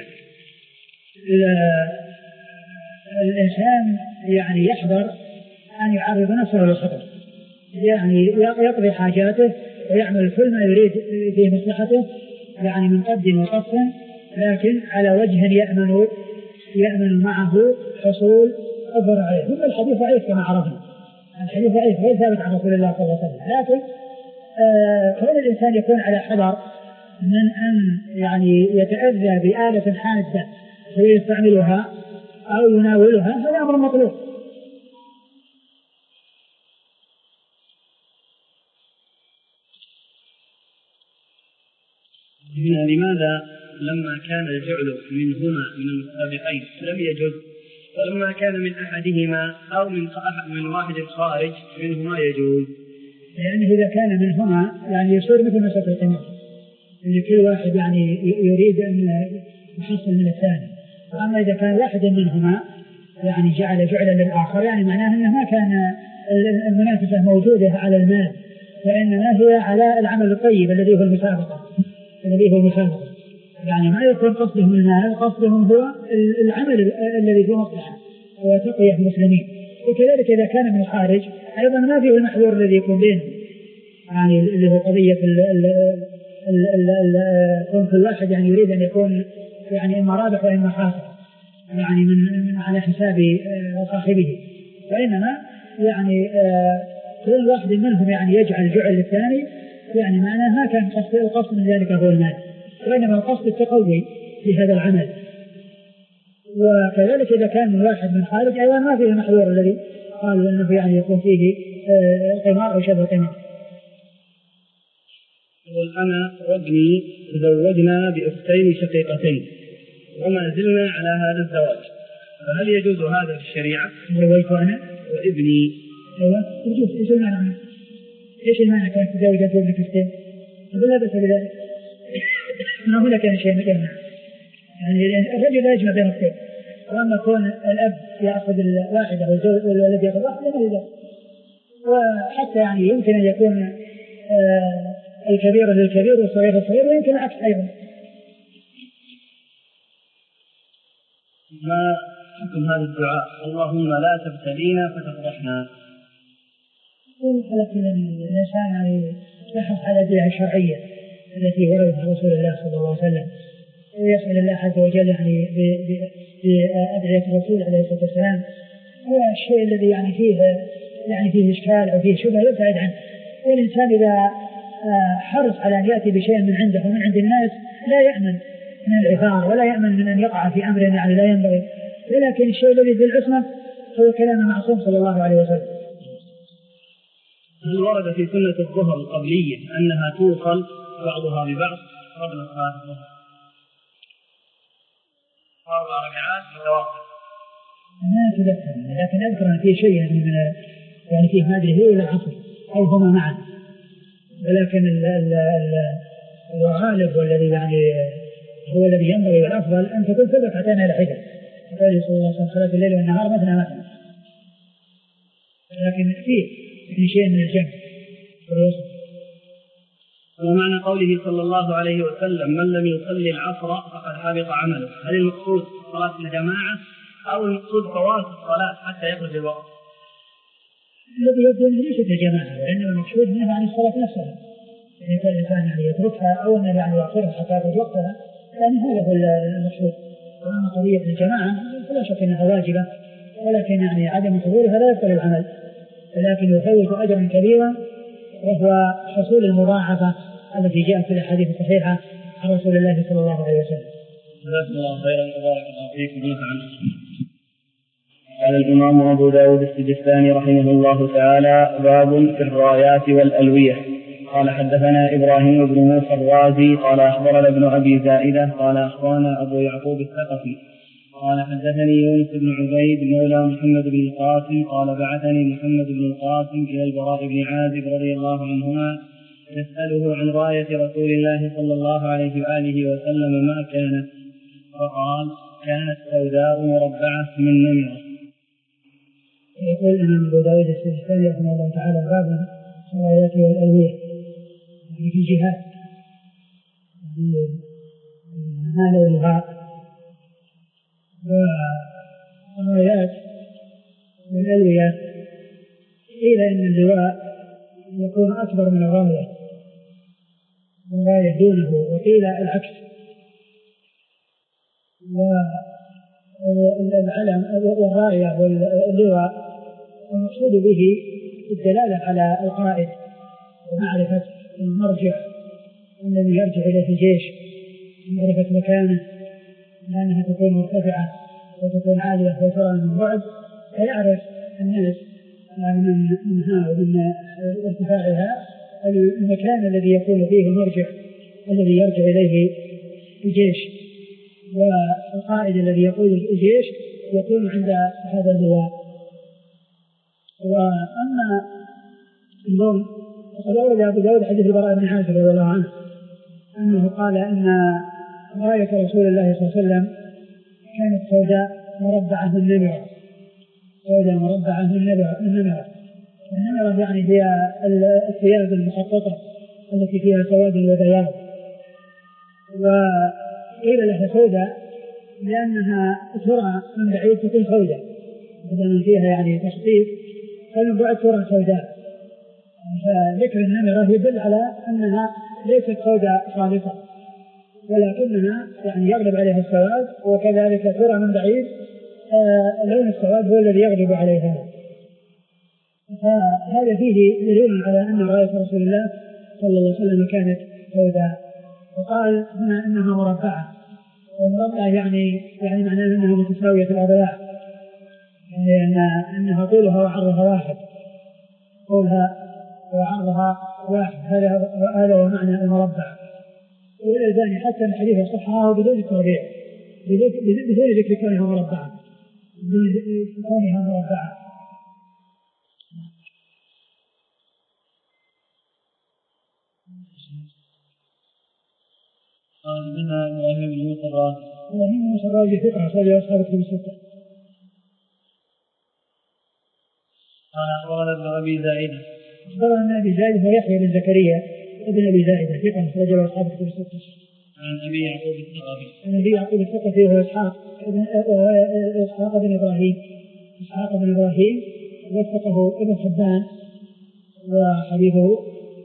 الإنسان يعني يحذر أن يعرض نفسه للخطر، يعني يقضي حاجاته ويعمل كل ما يريد في مصلحته يعني من قد وقص، لكن على وجه يأمن يأمن معه حصول الضرر عليه. ثم الحديث ضعيف كما عرفنا، الحديث ضعيف غير ثابت عن رسول الله صلى الله عليه وسلم، لكن كون الإنسان يكون على حذر من أن يعني يتأذى بآلة حادة ويستعملها أو يناولها هذا أمر مطلوب. لماذا لما كان الجعل منهما من المتسابقين لم يجوز، ولما كان من أحدهما أو من من واحد خارج منهما يجوز؟ لأنه إذا كان منهما يعني يصير مثل مسألة القمار، اللي كل واحد يعني يريد أن يحصل من الثاني. أما إذا كان واحد منهما يعني جعل جعلا للآخر يعني معناه أنه ما كان المنافسة موجودة على المال، وإنما هي على العمل الطيب الذي هو المسابقة الذي هو المسابقة يعني ما يكون قصدهم المال، قصدهم هو العمل الذي فيه مصلحة وتقوية المسلمين. وكذلك إذا كان من الخارج أيضا ما فيه المحذور الذي يكون بينهم، يعني اللي هو قضية كون كل واحد يعني يريد أن يكون يعني إما رابح وإما خاسر يعني من على حساب صاحبه، وإنما يعني كل واحد منهم يعني يجعل جعل للثاني يعني معناه ما كان قصد القصد من ذلك هو المال، وإنما القصد التقوي في هذا العمل. وكذلك إذا كان من واحد من خارج أيضا ما فيه المحذور الذي قالوا أنه يعني يكون فيه قمار أو شبه قمار. يقول: أنا وابني تزوجنا بأختين شقيقتين وما زلنا على هذا الزواج، فهل يجوز هذا في الشريعة؟ زوجت أنا وابني. أيوة يجوز. إيش المعنى؟ إيش المعنى كانت تزوجت وابنك أختين؟ يقول لا بأس بذلك، ما هنا كان شيء مجمع يعني الرجل لا يجمع بين اختين، وأما كون الأب يأخذ الواحدة والولد يأخذ واحدة ما يجوز. وحتى يعني يمكن أن يكون آه الكبير للكبير والصغير للصغير، ويمكن العكس أيضا. ما حكم هذا الدعاء: اللهم لا تبتلينا فتفضحنا؟ لكن الإنسان يعني يحرص على الأدعية الشرعية التي وردت عن رسول الله صلى الله عليه وسلم، ويسأل الله عز وجل يعني بأدعية الرسول عليه الصلاة والسلام. والشيء الذي يعني فيه يعني فيه إشكال أو فيه شبهة يبتعد عنه. والإنسان إذا حرص على أن يأتي بشيء من عنده ومن عند الناس لا يأمن من العثار ولا يأمن من أن يقع في أمر يعني لا ينبغي، ولكن الشيء الذي في العصمة هو كلام المعصوم صلى الله عليه وسلم. هل ورد في سنة الظهر القبلية أنها توصل بعضها ببعض قبل صلاة الظهر؟ أربع ركعات متواصلة. ما أتذكر، لكن أذكر أن في شيء يعني من يعني فيه ما أدري هو إلى العصر أو هما معا، ولكن الغالب والذي يعني هو الذي ينبغي والأفضل أن تكون ثلاث ركعتين إلى حدة. قال صلى الله عليه وسلم صلاة الليل والنهار مثنى مثنى، لكن فيه في شيء من الجمع والوسط. ومعنى قوله صلى الله عليه وسلم من لم يصلي العصر فقد حبط عمله، هل المقصود صلاة الجماعة أو المقصود فوات الصلاة حتى يخرج الوقت؟ الذي يبدو أنه ليست الجماعة، وإنما المقصود منها عن الصلاة نفسها، يعني كل إنسان يعني يتركها أو أنه يعني يأخرها حتى يخرج وقتها، يعني هذا هو المقصود. وأما قضية الجماعة فلا شك أنها واجبة، ولكن يعني عدم حضورها لا يبطل العمل، ولكن يفوت أجرا كبيرا وهو حصول المضاعفة التي جاءت في الأحاديث الصحيحة عن رسول الله صلى الله عليه وسلم. جزاكم الله خيرا وبارك الله فيكم ونفعنا. قال الإمام أبو داود السجستاني رحمه الله تعالى: باب في الرايات والألوية. قال حدثنا إبراهيم بن موسى الرازي قال أخبرنا ابن أبي زائدة قال أخبرنا أبو يعقوب الثقفي قال حدثني يونس بن عبيد مولى محمد بن القاسم قال بعثني محمد بن القاسم إلى البراء بن عازب رضي الله عنهما يسأله عن راية رسول الله صلى الله عليه وآله وسلم ما كانت، فقال: كانت سوداء مربعة من نمرة. يقول الإمام أبو داود السجستاني رحمه الله تعالى: باب الرايات والألوية، يعني في جهات ما لونها. والرايات والألوية قيل إن اللواء يكون أكبر من الراية والراية دونه، وقيل العكس. والعلم والراية واللواء المقصود به الدلالة على القائد ومعرفة المرجع الذي يرجع إليه الجيش، معرفة مكانه، لأنها تكون مرتفعة وتكون عالية وترى من بعد، فيعرف الناس منها ومن ارتفاعها المكان الذي يكون فيه المرجع الذي يرجع إليه الجيش، والقائد الذي يقود الجيش يكون عند هذا اللواء. وأما النوم فقد أورد أبو داود حديث البراء بن عازب رضي الله عنه أنه قال إن راية رسول الله صلى الله عليه وسلم كانت سوداء مربعة من نمرة، سوداء مربعة من نمرة. النمرة يعني هي الثياب المخططة التي فيها سواد وبياض، وقيل لها سوداء لأنها ترى من بعيد تكون سوداء، بدل فيها يعني تخطيط فمن بعد ترى سوداء. فذكر النمرة يدل على أنها ليست سوداء خالصة، ولكنها يعني يغلب عليها السواد، وكذلك ترى من بعيد آه لون السواد هو الذي يغلب عليها. فهذا فيه دليل على أن راية رسول الله صلى الله عليه وسلم كانت سوداء. وقال هنا أنها مربعة، ومربعة يعني يعني معناه أنها متساوية الأضلاع، يعني أن أنها طولها وعرضها واحد، طولها وعرضها واحد، هذا هذا هو معنى المربع. والألباني حتى الحديث صححه بدون التربيع، بدون ذكر كونها مربعة، بدون ذكر كونها مربعة. قال منها إبراهيم بن موسى الرازي. إبراهيم بن موسى الرازي ثقة أخرج أصحاب الكتب الستة. قال أخبرنا ابن أبي زائدة. أخبرنا أبي زائدة هو يحيى بن زكريا ابن أبي زائدة ثقة أخرج أصحاب الكتب الستة. عن أبي يعقوب الثقفي. عن أبي يعقوب الثقفي وهو إسحاق إسحاق بن إبراهيم إسحاق بن إبراهيم وثقه ابن حبان وحديثه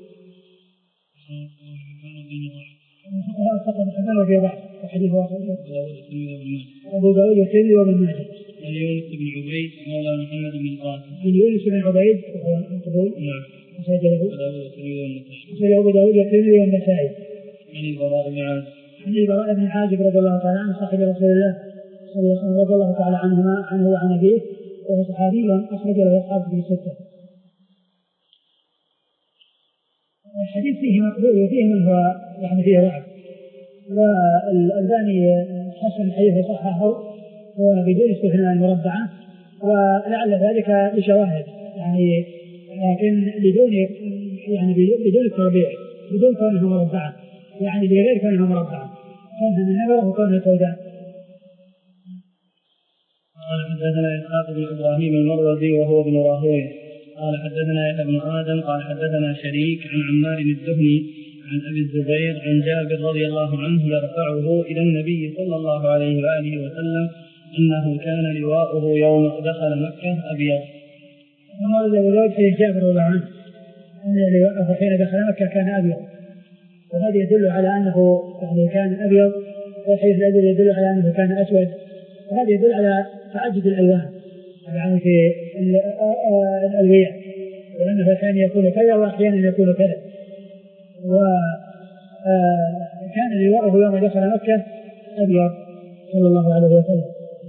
وثقه ابن حبان وفي ضعف وحديثه أبو داود والترمذي وابن ماجه. عن يونس بن عبيد مولى محمد بن القاسم. عن يونس بن عبيد وهو مقبول. نعم. أخرجه أبو داود والترمذي والنسائي. عن البراء بن عازب عن البراء بن عازب رضي الله تعالى عنه صاحب رسول الله صلى الله عليه وسلم رضي الله تعالى عنهما عنه وعن أبيه وهو صحابي أخرج له أصحاب في الستة. الحديث فيه مقبول وفيه من هو يعني فيه ضعف، والألباني حسن الحديث وصححه هو بدون استثناء مربعة، ولعل ذلك لشواهد يعني، لكن بدون يعني بدون التربيع، بدون كونه مربعة، يعني بغير كونه مربعة، كونه من نبره وكونه سوداء. قال حدثنا إسحاق بن إبراهيم المروزي وهو ابن راهويه قال حدثنا يحيى بن آدم قال حدثنا شريك عن عمار الدهني عن أبي الزبير عن جابر رضي الله عنه يرفعه إلى النبي صلى الله عليه وآله وسلم أنه كان لواؤه يوم دخل مكة أبيض. وهذا ولاد في جابر رضي الله عنه أن لواءه حين دخل مكة كان أبيض، وهذا يدل على أنه يعني كان أبيض، وحيث الأدل يدل على أنه كان أسود، وهذا يدل على تعدد الألوان يعني في الألوية، وأنه أحيانا يكون كذا وأحيانا يكون كذا. وكان لواءه يوم دخل مكة أبيض صلى الله عليه وسلم.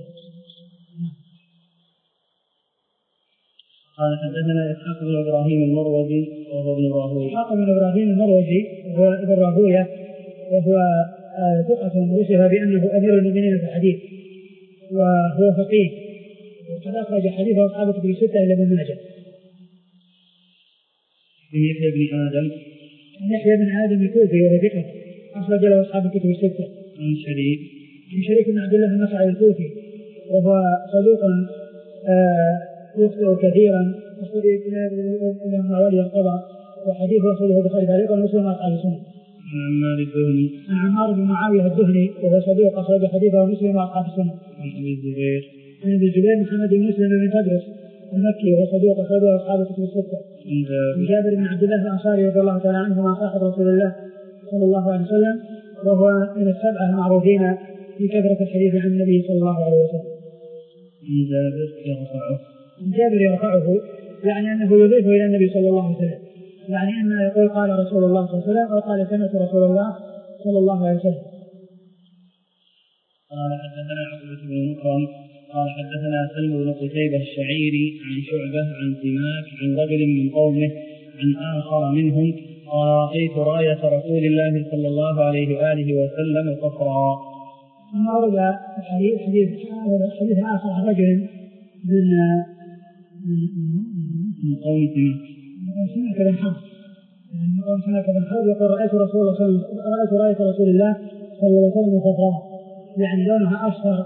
قال حدثنا إسحاق بن إبراهيم المروزي وهو ابن راهويه. إسحاق بن إبراهيم المروزي وهو ابن راهويه وهو ثقة وصف بأنه أمير المؤمنين في الحديث، وهو فقيه، وقد أخرج حديثه أصحاب الكتب الستة إلا ابن ماجه. عن يحيى بن آدم يحيى بن آدم الكوفي وهو ثقة أخرج له أصحاب الكتب الستة. عن شريك عن شريك بن عبد الله النخعي الكوفي وهو صدوق يخطئ كثيرا، أخرج إلى معولي القضاء، وحديثه أخرجه البخاري تعليقا ومسلم وأصحاب السنن. عن عمار الدهني عن عمار بن معاوية الدهني وهو صدوق أخرج حديثه مسلم وأصحاب السنن. عن أبي الزبير عن أبي الزبير محمد بن مسلم بن تدرس المكي وهو صدوق أخرجه أصحاب الكتب الستة. عن جابر بن عبد الله الأنصاري رضي الله تعالى عنهما صاحب رسول الله صلى الله عليه وسلم، وهو من السبعة المعروفين في كثرة الحديث عن النبي صلى الله عليه وسلم. عن جابر يرفعه عن جابر يرفعه يعني أنه يضيفه إلى النبي صلى الله عليه وسلم، يعني إما يقول قال رسول الله صلى الله عليه وسلم أو قال سمعت رسول الله صلى الله عليه وسلم. قال حدثنا عقبة بن مكرم قال حدثنا سلم بن قتيبة الشعيري عن شعبة عن سماك عن رجل من قومه عن آخر منهم قال رأيت راية رسول الله صلى الله عليه وآله وسلم صفراء. ثم ورد حديث حديث حديث آخر عن رجل من من قوم سماك بن حرب، من قوم سماك بن حرب يقول رأيت رسول الله صلى الله عليه وسلم رأيت راية رسول الله صلى الله عليه وسلم صفراء، يعني لونها أصفر.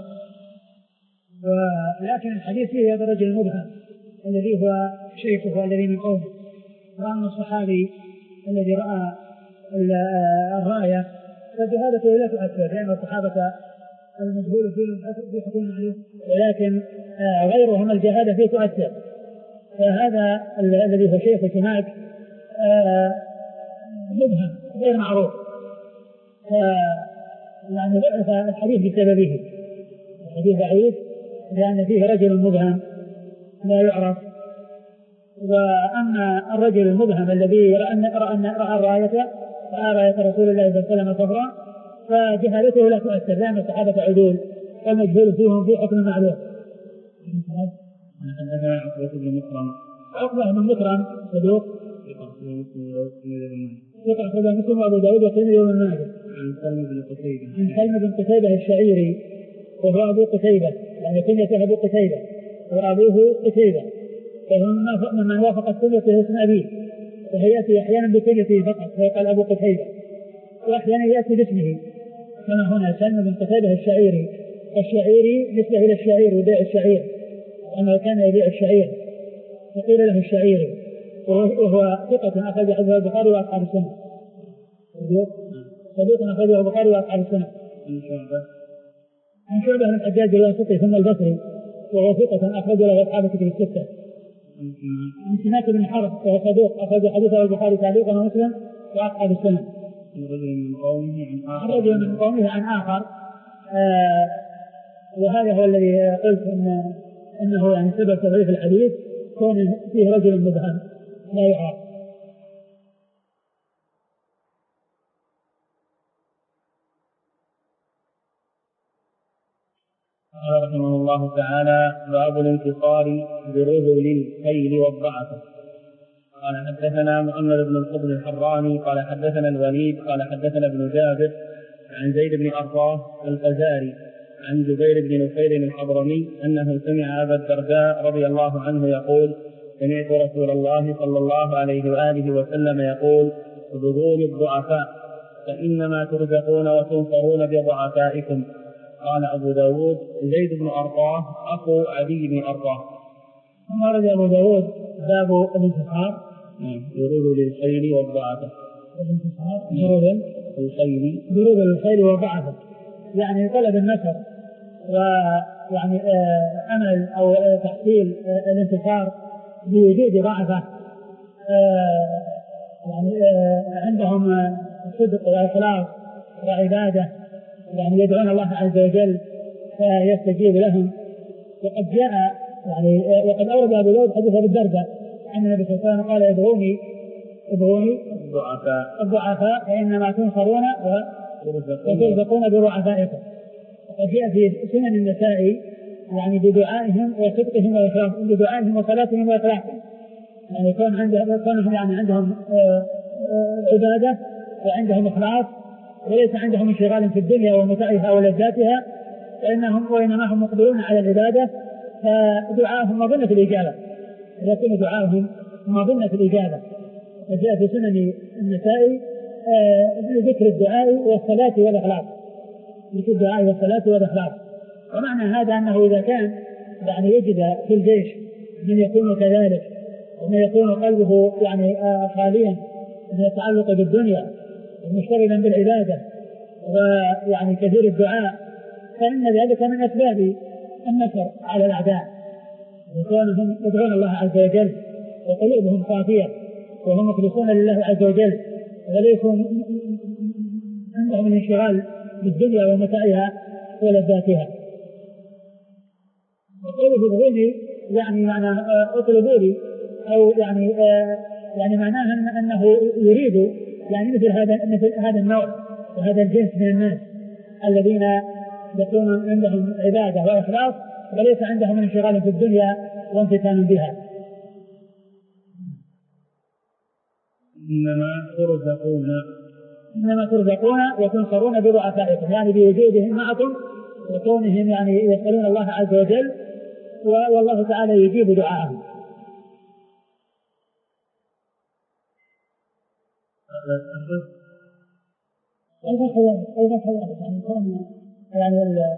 ولكن الحديث فيه هذا الرجل المبهم الذي هو شيخه الذي من قومه، وأما الصحابي الذي رأى الراية فجهادته لا تؤثر، لأن الصحابة المجهول فيهم في حكم معلوم، ولكن غيرهم الجهادة فيه تؤثر. فهذا الذي هو شيخ سماك مبهم غير معروف، يعني ضعف الحديث بسببه، الحديث ضعيف لأن فيه رجل مبهم لا يعرف. وأما الرجل المبهم الذي رأى رأى الراية رأى راية رسول الله صلى الله عليه وسلم صفراء فجهالته لا تؤثر، لأن الصحابة عدول فالمجهول فيهم في حكم معلوم. حدثنا عقبة بن مكرم عقبة بن مكرم صدوق ثقة أخرجه مسلم وأبو داود والترمذي وابن ماجه. عن سلم بن قتيبة عن سلم بن قتيبة الشعيري وهو أبو قتيبة، يعني كنيته أبو قتيبة وأبوه قتيبة، فهو ممن وافقت كنيته اسم أبيه، وهي يأتي أحيانا بكنيته فقط فيقال أبو قتيبة، وأحيانا يأتي باسمه كما هنا سلم بن قتيبة الشعيري. الشعيري نسبة إلى الشعير وبيع الشعير، أنه كان يبيع الشعير فقيل له الشعيري، وهو ثقة أخرج حديثه البخاري وأصحاب السنة، صدوق أخرجه البخاري وأصحاب السنة. عن شعبة بن الحجاج الواسطي ثم البصري وهو ثقة أخرج له أصحاب الكتب الستة. عن سماك بن حرب وهو صدوق أخرج حديثه البخاري تعليقا ومسلم وأصحاب السنة. رجل من قومه عن آخر رجل من قومه عن آخر آه وهذا هو الذي قلت إن إنه يعني سبب تضعيف الحديث كون فيه رجل مبهم لا يعرف، قال رحمه الله تعالى: باب الانتصار برذل الخيل والضعف. قال حدثنا محمد بن الفضل الحراني قال حدثنا الوليد قال حدثنا ابن جابر عن زيد بن أرطاه الفزاري عن جبير بن نفير الحضرمي أنه سمع أبا الدرداء رضي الله عنه يقول: سمعت رسول الله صلى الله عليه وآله وسلم يقول: بذول الضعفاء فإنما ترزقون وتنصرون بضعفائكم. قال أبو داود: زيد بن أرطاه أخو عدي بن أرطاه. ثم ورد أبو داود باب الانتصار برذل الخيل والضعفاء. الانتصار برذل الخيل برذل الخيل والضعفاء، يعني طلب النصر ويعني أمل أو تحصيل الانتصار بوجود ضعفة يعني عندهم صدق وإخلاص وعبادة، يعني يدعون الله عز وجل فيستجيب لهم. وقد جاء يعني وقد أورد أبو داود حديث أبي الدرداء أن النبي صلى الله عليه وسلم قال: ادعوني ادعوني الضعفاء الضعفاء فإنما تنصرون وترزقون بضعفائكم. وقد جاء في سنن النسائي يعني بدعائهم وصدقهم وإخلاصهم، بدعائهم وصلاتهم وإخلاصهم، يعني يكون عندهم يكونهم يعني عندهم عبادة وعندهم إخلاص وليس عندهم انشغال في الدنيا ومتعها ولذاتها، فإنهم وإنما هم مقبلون على العبادة، فدعاءهم مظنة الإجابة، يكون دعاءهم مظنة الإجابة. وجاء في سنن النسائي ذكر الدعاء والصلاة والإخلاص، ذكر الدعاء والصلاة والإخلاص. ومعنى هذا أنه إذا كان يعني يجد في الجيش من يكون كذلك ومن يكون قلبه يعني خاليا من التعلق بالدنيا ومشتغلا بالعبادة ويعني كثير الدعاء، فإن ذلك من أسباب النصر على الأعداء، يكونهم يدعون الله عز وجل وقلوبهم صافية وهم مخلصون لله عز وجل وليسوا عندهم الانشغال بالدنيا ومتاعها ولذاتها. وقوله ادعوني يعني معنى اطلبوا لي، او يعني آه يعني معناها انه يريد يعني مثل هذا مثل هذا النوع وهذا الجنس من الناس الذين يكون عندهم عباده واخلاص وليس عندهم انشغال في الدنيا وانفتان بها. إنما ترزقون إنما ترزقون وتنصرون بضعفائكم، يعني بوجودهم معكم وكونهم يعني يسألون الله عز وجل والله تعالى يجيب دعاءهم. أيضا خيال أيضا خيال يعني كون يعني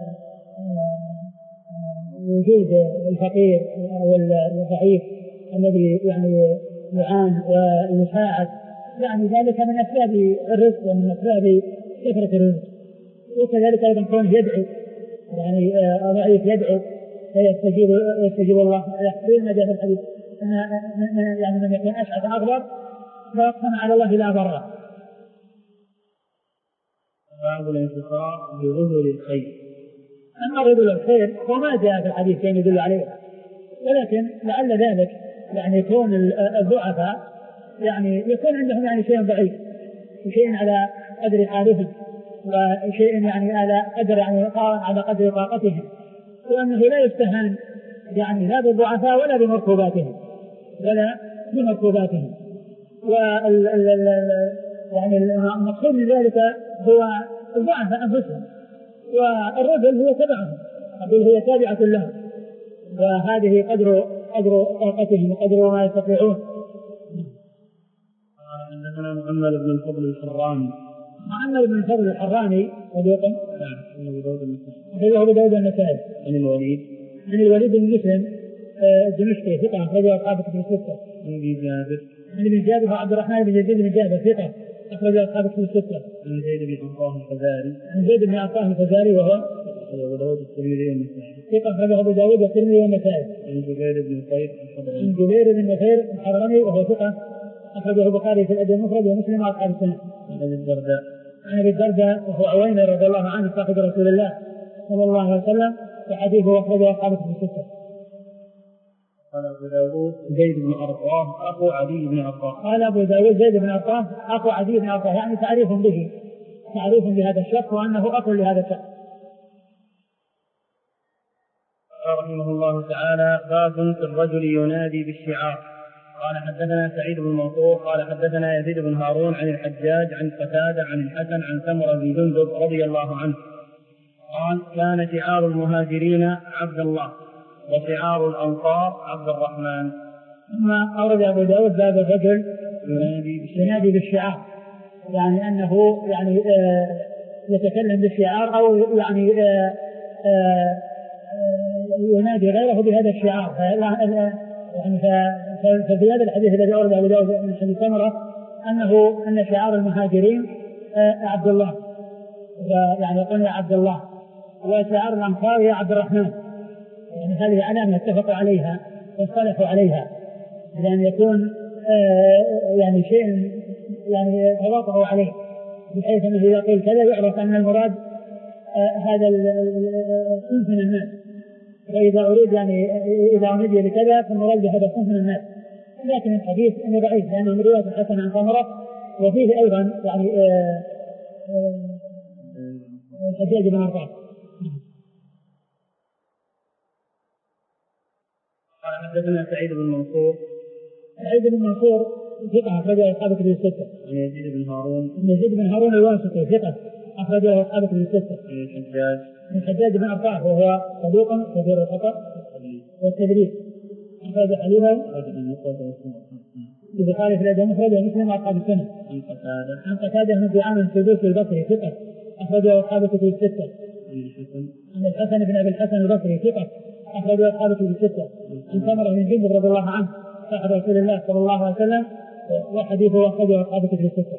وجود الفقير أو الضعيف الذي يعني يعان ويساعد، يعني ذلك من أسباب الرزق ومن أسباب كثرة الرزق. وكذلك أيضا كونه يدعو، يعني ضعيف يدعو فيستجيب يستجيب الله. يحصل ما جاء في الحديث أن يعني من يكون أشعث أغبر فيقسم على الله لا ضره. باب الانتصار برذل الخير. أما رذل الخير فما جاء في الحديث كان يدل عليه، ولكن لعل ذلك يعني يكون الضعفاء يعني يكون عندهم يعني شيء ضعيف، شيء على قدر حالهم وشيء يعني على قدر يعني على قدر طاقتهم، وأنه لا يستهان يعني لا بالضعفاء ولا بمركوباتهم ولا بمركوباتهم. وال يعني المقصود من ذلك هو الضعفاء أنفسهم، والرذل هي تبعهم، الرذل هي تابعة لهم، وهذه قدر قدر طاقتهم وقدر ما يستطيعون. حدثنا محمد بن الفضل الحراني. محمد بن الفضل الحراني صدوق أبو داود النسائي. عن الوليد عن الوليد بن مسلم الدمشقي ثقة أخرجه أصحاب كتب الستة. عن ابن جابر عن ابن جابر عبد الرحمن بن يزيد بن جابر ثقة أخرجه أصحاب كتب الستة. عن زيد بن أرطاه الفزاري. عن زيد بن أرطاه الفزاري وهو أبو داود الترمذي والنسائي. ثقة أخرجه أبو داود والترمذي والنسائي. عن جبير بن نفير الحضرمي. عن جبير بن نفير الحضرمي وهو ثقة أخرجه البخاري في الأدب المفرد ومسلم وأصحاب السنة. عن أبي الدرداء. عن أبي الدرداء وهو عويمر رضي الله عنه صاحب رسول الله صلى الله عليه وسلم وحديثه أخرجه أصحاب الكتب الستة. قال أبو داود زيد بن أرطاه أخو عدي بن أرطاه. قال أبو داود زيد بن أرطاه أخو عدي بن أرطاه، يعني تعريف به تعريف بهذا الشخص وأنه أخو لهذا الشخص. الله تعالى: باب في الرجل ينادي بالشعار. قال حدثنا سعيد بن منصور قال حدثنا يزيد بن هارون عن الحجاج عن قتادة عن الحسن عن سمرة بن جندب رضي الله عنه قال: كان شعار المهاجرين عبد الله وشعار الأنصار عبد الرحمن. ثم أورد أبو داود باب الرجل ينادي بالشعار، يعني أنه يعني آه يتكلم بالشعار أو يعني آه آه ينادي غيره بهذا الشعار. يعني ففي هذا الحديث الذي أورد أبو داود من حديث سمرة أنه أن شعار المهاجرين آه عبد الله، يعني يقول يا عبد الله، وشعار الأنصار يا عبد الرحمن. يعني هذه علامة اتفقوا عليها واصطلحوا عليها، لأن يكون آه يعني شيء يعني تواطؤوا عليه، بحيث أنه إذا قيل كذا يعرف أن المراد آه هذا الصنف من الناس، وإذا أريد يعني إذا أريد لكذا فالمراد بهذا الصنف من الناس. لكن الحديث أنه ضعيف لأنه من رواية الحسن عن سمرة، وفيه أيضا يعني آه آه الحجاج بن أرطاة. قال حدثنا سعيد بن منصور سعيد بن منصور ثقة أخرجه أصحاب كتب الستة. عن يزيد بن هارون يزيد بن هارون الواسطي ثقة أخرجه أصحاب كتب الستة. عن الحجاج الحجاج بن أرطاة وهو صدوق كثير الخطأ والتدليس، أخرج حديثه البخاري في الأدب المفرد ومسلم وأصحاب السنة. عن قتادة عن قتادة بن دعامة السدوسي البصري ثقة أخرجه أصحاب كتب الستة. عن الحسن بن أبي الحسن البصري ثقة أخرجه أصحاب كتب الستة. عن سمرة بن جندب رضي الله عنه صاحب رسول الله صلى الله عليه وسلم، وحديثه أخرجه أصحاب كتب الستة.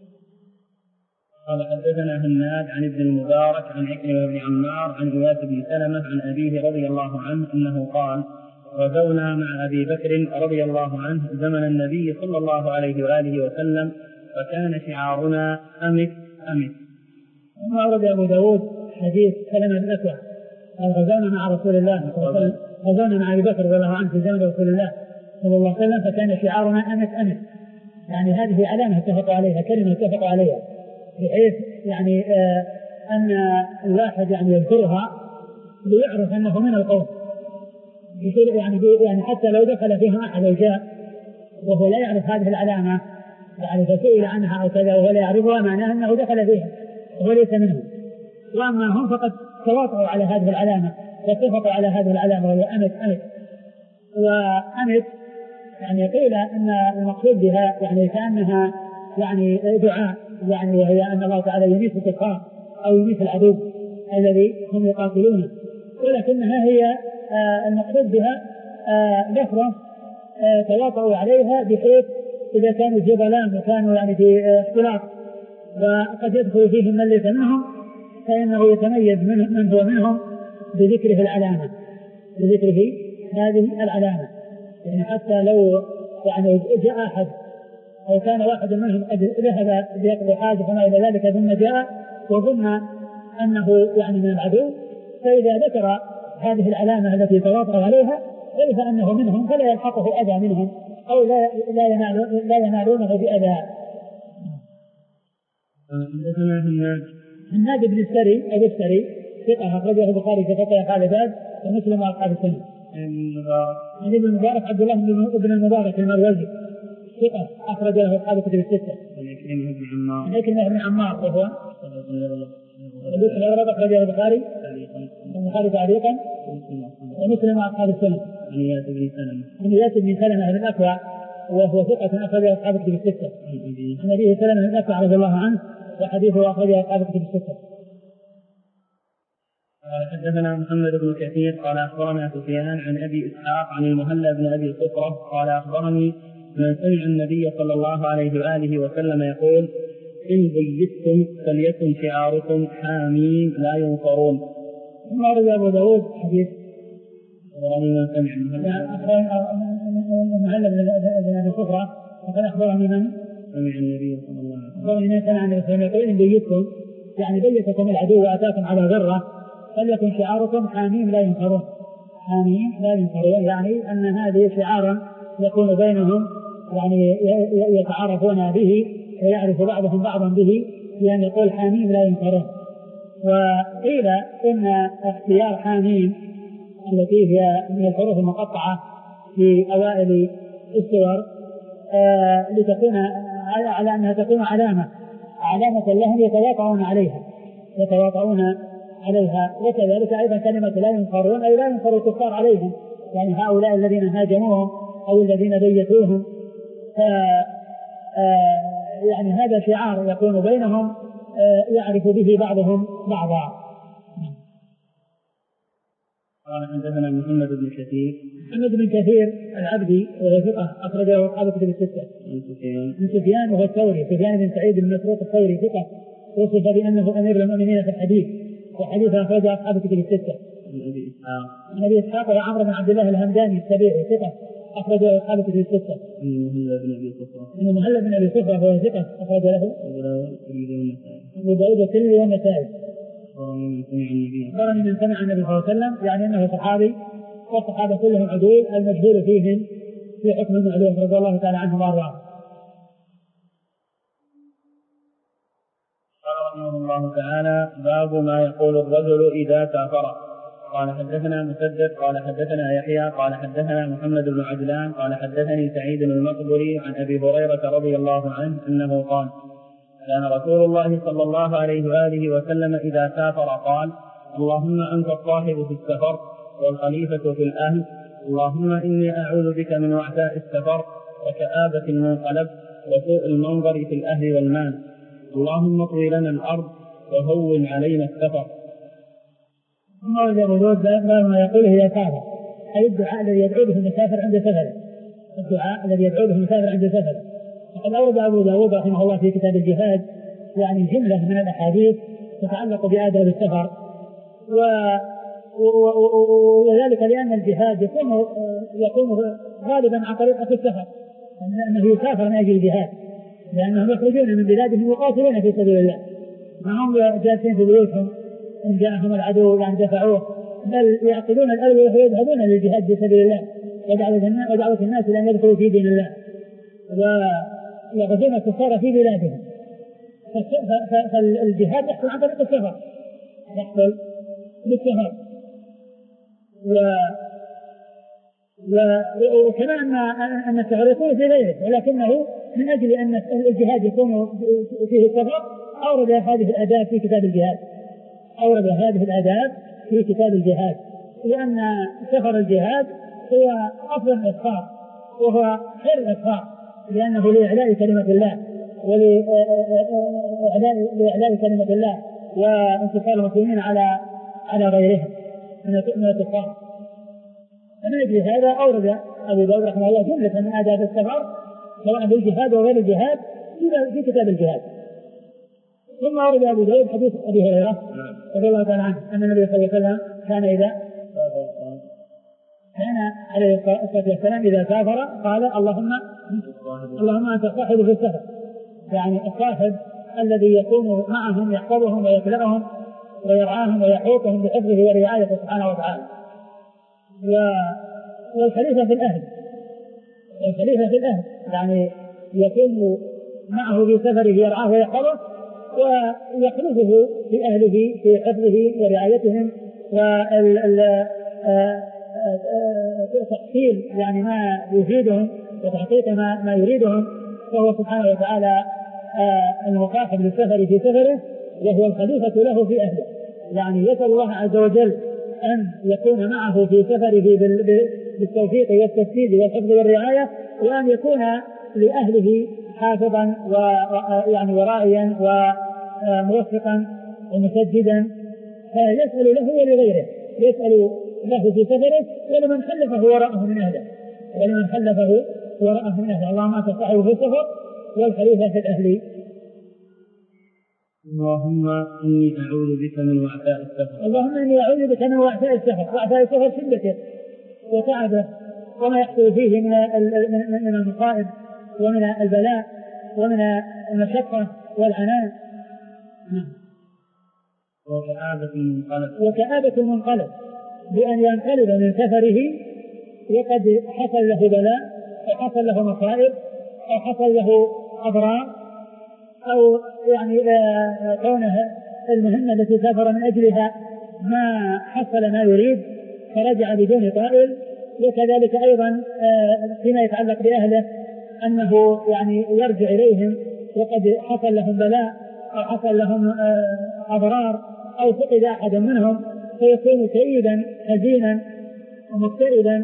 قال حدثنا هناد عن ابن المبارك عن عكرمة بن عمار عن إياس بن سلمة عن أبيه رضي الله عنه أنه قال: غزونا مع أبي بكر رضي الله عنه زمن النبي صلى الله عليه وآله وسلم، فكان شعارنا أمت أمت. ثم أورد أبو داود حديث سلمة بن الأكوع قال: غزونا مع رسول الله صلى الله عليه وسلم، غزونا مع أبي بكر رضي الله عنه في زمن رسول الله صلى الله عليه وسلم، فكان شعارنا أمت أمت. يعني هذه علامة اتفقوا عليها، كلمة اتفقوا عليها، بحيث يعني آه أن الواحد يعني يذكرها ليعرف أنه من القوم، يعني يعني حتى لو دخل فيها أحد وجاء وهو لا يعرف هذه العلامة يعني فسئل عنها أو كذا وهو لا يعرفها، معناه أنه دخل فيها وهو ليس منهم. وأما هم فقد تواطؤوا على هذه العلامة واتفقوا على هذه العلامة وهي أمت أمت. وأمت يعني قيل أن المقصود بها يعني كأنها يعني دعاء، يعني وهي أن الله تعالى يميت الكفار أو يميت العدو الذي هم يقاتلونه، ولكنها هي آه المقصود بها آه لفظة آه تواطؤوا عليها، بحيث إذا كانوا جبلان وكانوا يعني في اختلاط آه وقد يدخل فيهم من ليس منهم، فإنه يتميز من, من هو منهم بذكره العلامة، بذكره هذه العلامة. يعني حتى لو يعني جاء أحد أو كان واحد منهم قد ذهب ليقضي حاجة وما إلى ذلك ثم جاء وظن أنه يعني من العدو، فإذا ذكر هذه العلامة التي تواطؤوا عليها عرف أنه منهم، فلا يلحقه أذى منهم أو لا لا ينال لا ينالونه بأذى. هناد بن السري أبو السري ثقة أخرجه البخاري في فتح خالدات ومسلم وأصحاب السنة. عن ابن المبارك عبد الله بن المبارك المروزي ثقة أخرج له أصحاب الكتب الستة. عن عكرمة بن عمار وهو حديث الأغرب أخرجه البخاري البخاري تعليقا ومسلم وأصحاب السنة. عن إياس بن سلمة عن إياس بن سلمة بن الأكوع وهو ثقة أخرجه أصحاب الكتب الستة. عن أبيه سلمة بن الأكوع رضي الله عنه وحديثه أخرجه أصحاب الكتب الستة. قال حدثنا محمد بن كثير قال أخبرنا سفيان عن أبي إسحاق عن المهلى بن أبي صفرة قال أخبرني من سمع النبي صلى الله عليه وآله وسلم يقول: إن بيتم فليكن شعاركم حامين لا ينصرون. ثم ورد أبو داود حديث أخبرني من سمع المهلى بن أبي صفرة وقد أخبرني من سمع النبي صلى الله عليه وسلم أخبرني من سمع النبي صلى الله عليه وسلم يقول: إن بيتم يعني بيتكم العدو وأتاكم على ذرة فليكن شعاركم حامين لا ينصرون. حامين لا ينصرون يعني أن هذه شعارا يكون بينهم يعني يتعارفون به ويعرف بعضهم بعضا به، لأن يقول حامين لا ينصرون. وقيل إن اختيار حامين التي هي من الحروف المقطعة في أوائل السور آه لتكون على أنها تكون علامة علامة لهم يتواطؤون عليها يتواطؤون عليها. وكذلك أيضا كلمة لا ينصرون أي لا ينصر الكفار عليهم، يعني هؤلاء الذين هاجموهم أو الذين بيتوهم. يعني هذا شعار يكون بينهم يعرف به بعضهم بعضا. قال حدثنا محمد بن كثير محمد بن كثير العبدي وهو ثقة أخرجه أصحاب الكتب الستة. من سفيان وهو الثوري، سفيان بن سعيد بن مسروق الثوري ثقة، وصف بأنه أمير المؤمنين في الحديث، وحديث أخرجه أصحاب الكتب الستة. عن أبي إسحاق عن أبي إسحاق وعمرو بن عبد الله الهمداني السبيعي ثقة أخرجه أصحاب الكتب الستة. من مهلة بن أبي صفرة من مهلة بن أبي صفرة وهو ثقة أخرج له أبو داود والترمذي والنسائي. أخبرني من سمع النبي صلى الله عليه وسلم، يعني أنه صحابي والصحابة كلهم عدول، المجهول فيهم في حكم المعلوم رضي الله تعالى عنهم وأرضاهم. قال رحمه الله تعالى: باب ما يقول الرجل إذا سافر. قال حدثنا مسدد قال حدثنا يحيى قال حدثنا محمد بن عجلان قال حدثني سعيد المقبري عن أبي هريرة رضي الله عنه أنه قال: كان رسول الله صلى الله عليه وآله وسلم إذا سافر قال: اللهم أنت الصاحب في السفر والخليفة في الأهل، اللهم إني أعوذ بك من وعثاء السفر وكآبة المنقلب وسوء المنظر في الأهل والمال، اللهم اطوي لنا الأرض وهون علينا السفر. ثم ورد أبو داود ما يقوله إذا سافر، أي الدعاء الذي يدعو به المسافر عند سفره، الدعاء الذي يدعو به المسافر عند سفره. وقد أورد أبو داود رحمه الله في كتاب الجهاد يعني جملة من الأحاديث تتعلق بآداب السفر، وذلك لأن الجهاد يكون يكون غالبا عن طريقة السفر، أنه يسافر من أجل الجهاد، لأنهم يخرجون من بلادهم يقاتلون في سبيل الله، ما هم جالسين في بيوتهم إن جاءهم العدو يعني دفعوه، بل يعقدون الألوية ويذهبون للجهاد في سبيل الله ودعوة الناس إلى أن يدخلوا في دين الله ويغزون الكفار في بلادهم. فالجهاد يحصل عن طريق السفر، يحصل بالسفر. وكما أن أن السفر يكون في غيره، ولكنه من أجل أن الجهاد يكون فيه السفر أورد هذه الآداب في كتاب الجهاد، أورد هذه الآداب في كتاب الجهاد، لأن سفر الجهاد هو أفضل الإسفار وهو خير الإسفار، لأنه لإعلاء كلمة الله ولإعلاء كلمة الله وانتصار المسلمين على على غيرهم من الكفار. فمن أجل هذا أورد أبو داود رحمه الله جملة من آداب السفر سواء بالجهاد وغير الجهاد في كتاب الجهاد. ثم أورد أبو داود حديث أبي هريرة رضي الله تعالى عنه أن النبي صلى الله عليه وسلم كان إذا كان عليه الصلاة والسلام إذا سافر قال: اللهم اللهم أنت الصاحب في السفر، يعني الصاحب الذي يكون معهم يحفظهم ويكلأهم ويرعاهم ويحوطهم بحفظه ورعايته سبحانه وتعالى. والخليفة في الأهل، الخليفة في الأهل يعني يكون معه في سفره يرعاه ويحفظه ويخلفه في أهله في حفظه ورعايتهم وتحصيل يعني ما يفيدهم وتحقيق ما, ما يريدهم. فهو سبحانه وتعالى المصاحب للسفر في سفره وهو الخليفة له في أهله، يعني يسأل الله عز وجل أن يكون معه في سفره بالتوفيق والتسديد والحفظ والرعاية، وأن يكون لأهله حافظا ويعني ورائيا وموفقا ومسددا، فيسأل له ولغيره، يسأل له في سفره ولمن خلفه وراءه من أهله ولمن خلفه وراءه من أهله. اللهم أنت الصاحب في السفر والخليفة في الأهل. اللهم إني أعوذ بك من وعثاء السفر. اللهم إني أعوذ بك من وعثاء السفر. وعثاء السفر شدته وتعبه وما يحصل فيه من من المصائب ومن البلاء ومن المشقة والعناء. وكآبة المنقلب وكآبة المنقلب بأن ينقلب من سفره وقد حصل له بلاء أو حصل له مصائب أو حصل له أضرار أو يعني كونه المهمة التي سافر من أجلها ما حصل ما يريد فرجع بدون طائل. وكذلك أيضا فيما يتعلق بأهله أنه يعني يرجع إليهم وقد حصل لهم بلاء أو حصل لهم أضرار أو فقد أحد منهم، فيكون كئيبا حزينا ومكتئبا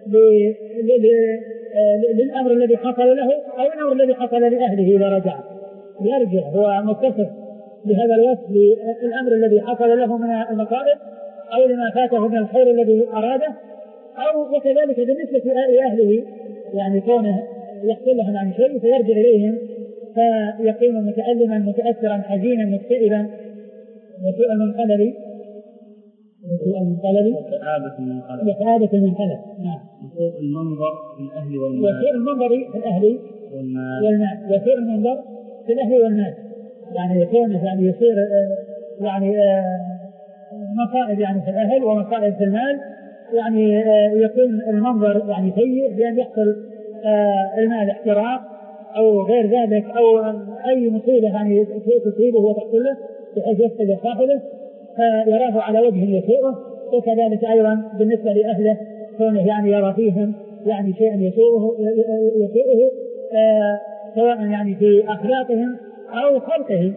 للأمر الذي حصل له أو الأمر الذي حصل لأهله. إذا رجع يرجع هو متصف بهذا الوصف للأمر الذي حصل له من المصائب أو لما فاته من الخير الذي أراده، أو وكذلك بالنسبة لأهله يعني كونه يحصل لهم عن شيء فيرجع إليهم فيكون متألما متأثرا حزينا مكتئبا وسوء المنقلب وسوء المنقلب وسعادة المنقلب. نعم. وسوء المنظر في الأهل والمال. وسوء المنظر في الأهل والمال. وسوء المنظر في الأهل والمال يعني يكون يعني يصير يعني مصائب يعني في الأهل ومصائب في المال، يعني يكون المنظر يعني سيء بأن يحصل المال احتراق أو غير ذلك أو أي مصيبة يعني تصيبه وتحصل له بحيث يفقد صاحبه فيراه على وجه يسوءه. وكذلك أيضا بالنسبة لأهله كونه يعني يرى فيهم يعني شيئا يسوءه يسوءه سواء يعني في أخلاقهم أو خلقهم.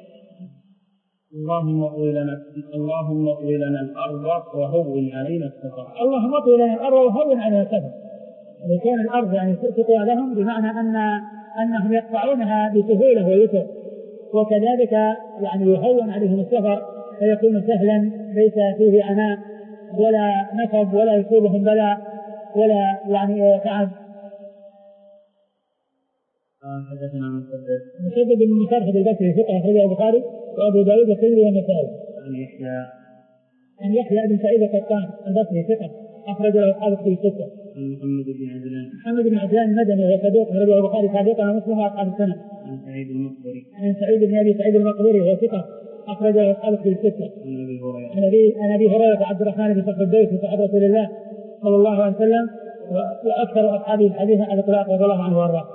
اللهم اطوي لنا اللهم اطوي لنا الأرض وهون علينا السفر. اللهم اطوي لنا الأرض وهون علينا السفر. لكون الأرض يعني تطوى لهم بمعنى أن أنهم يقطعونها بسهولة ويسر، وكذلك يعني يهون عليهم السفر فيكون سهلا ليس فيه عناء ولا نصب ولا يصيبهم بلاء ولا يعني تعب. حدثنا مسدد مسدد بن مسرهد البصري ثقة أخرجه البخاري وأبو داود والترمذي والنسائي. عن يحيى عن يحيى بن سعيد القطان البصري ثقة أخرج له أصحاب الكتب الستة. عن محمد بن عجلان محمد بن عجلان المدني وهو صدوق أخرجه البخاري تعليقا ومسلم وأصحاب السنة. عن سعيد المقبري عن سعيد بن أبي سعيد المقبري وهو ثقة أخرج له أصحاب الكتب الستة. عن أبي هريرة عن أبي هريرة عبد الرحمن بن صخر الدوسي صحابة رسول الله صلى الله عليه وسلم وأكثر أصحابه الحديث على الإطلاق رضي الله عنه وأرضاه.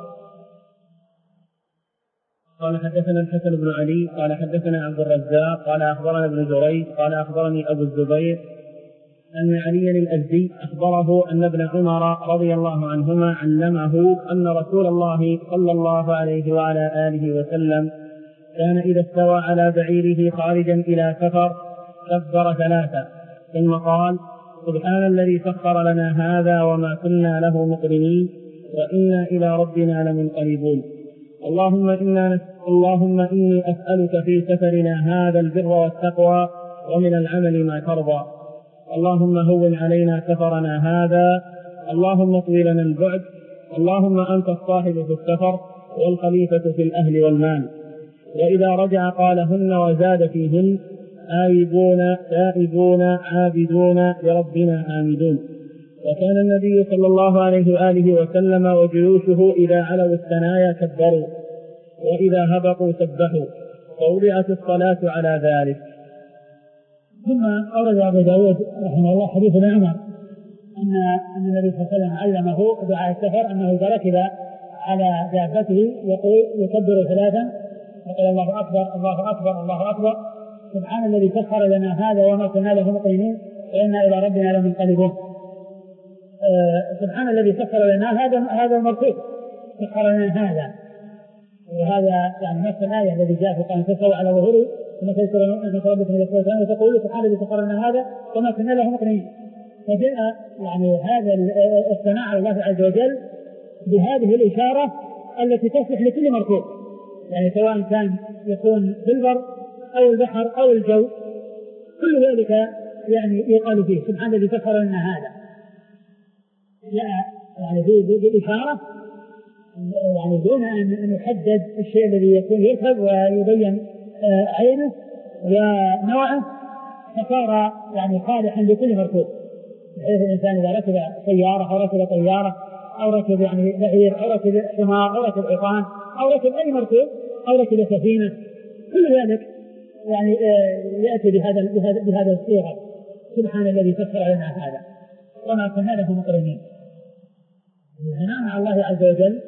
قال حدثنا الحسن بن علي قال حدثنا عبد الرزاق قال أخبرنا ابن جريج قال أخبرني أبو الزبير أن عليا الأزدي أخبره أن ابن عمر رضي الله عنهما علمه أن رسول الله صلى الله عليه وعلى آله وسلم كان إذا استوى على بعيره خارجا إلى سفر كبر ثلاثة ثم قال سبحان الذي سخر لنا هذا وما كنا له مقرنين وإنا إلى ربنا لمنقلبون. اللهم إنا اللهم إني أسألك في سفرنا هذا البر والتقوى ومن العمل ما ترضى. اللهم هون علينا سفرنا هذا. اللهم اطوي لنا البعد. اللهم أنت الصاحب في السفر والخليفة في الأهل والمال. وإذا رجع قالهن وزاد فيهن آيبون تائبون عابدون لربنا حامدون. وكان النبي صلى الله عليه وآله وسلم وجيوشه إذا علوا الثنايا كبروا وإذا هبطوا سبحوا ووضعت الصلاة على ذلك. ثم أورد أبو داود رحمه الله حديث ابن عمر أن النبي صلى الله عليه وسلم علمه دعاء السفر أنه إذا ركب على دابته يقول يكبر ثلاثا يقول الله أكبر الله أكبر الله أكبر سبحان الذي سخر لنا هذا وما كنا له مقرنين وإنا إلى ربنا لمنقلبون. أه سبحان الذي سخر لنا هذا هذا المركوب سخر لنا هذا، وهذا يعني نفس الآية الذي جاء في قرآن تسوى على ظهوره ثم تذكر ربك من الشيطان وتقول سبحان الذي سخر لنا هذا وما كنا له مقرنين. فجاء يعني هذا الثناء على الله عز وجل بهذه الإشارة التي تصلح لكل مركوب، يعني سواء كان يكون في البر أو البحر أو الجو كل ذلك يعني يقال فيه سبحان الذي سخر لنا هذا. جاء يعني بالإشارة يعني دون أن يحدد الشيء الذي يكون يركب ويبين عينه ونوعه فصار يعني صالحا لكل مركوب، بحيث الإنسان إذا ركب سيارة أو ركب طيارة أو ركب يعني بعير أو ركب حمار أو ركب حصان أو ركب أي مركوب أو ركب سفينة كل ذلك يعني يأتي بهذا بهذا بهذا الصيغة سبحان الذي سخر لنا هذا وما كنا له مقرنين. الثناء مع الله عز وجل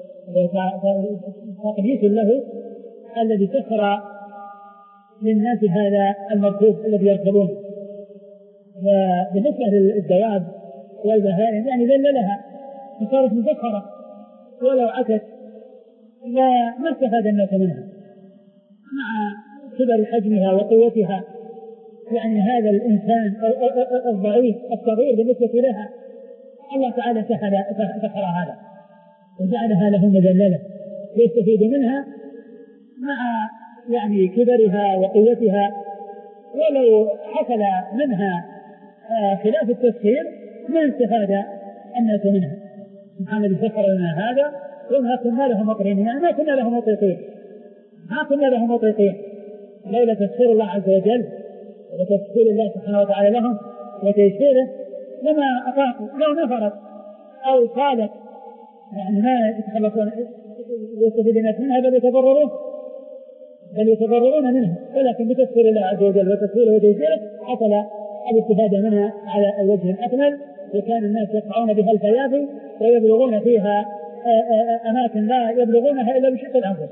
تقديس له الذي سخر للناس هذا المركوب الذي يركبونه، وبالنسبة للدواب والبهائم يعني ذللها وصارت مسخرة ولو عكت ما استفاد الناس منها مع كبر حجمها وقوتها. يعني هذا الإنسان الضعيف الصغير بالنسبة لها الله تعالى سخر هذا وجعلها له مذللة يستفيد منها مع يعني كبرها وقوتها، ولو حصل منها خلاف التسخير ما استفاد الناس منها. سبحان الذي سخر لنا هذا وما كنا له مقرنين، يعني ما كنا له مطيقين ما كنا له مطيقين لولا تسخير الله عز وجل وتسخير الله سبحانه وتعالى لهم وتيسيره لما أطاقوا. لو نفرت أو صادت يعني ما يتخلصون يستفيد الناس منها بل يتضررون بل يتضررون منها، ولكن بتسخير الله عز وجل وتسخيره وتيسيره حصل الاستفادة منها على الوجه الأكمل، وكان الناس يقطعون بها الفيافي ويبلغون فيها أماكن لا يبلغونها إلا بشق الأنفس.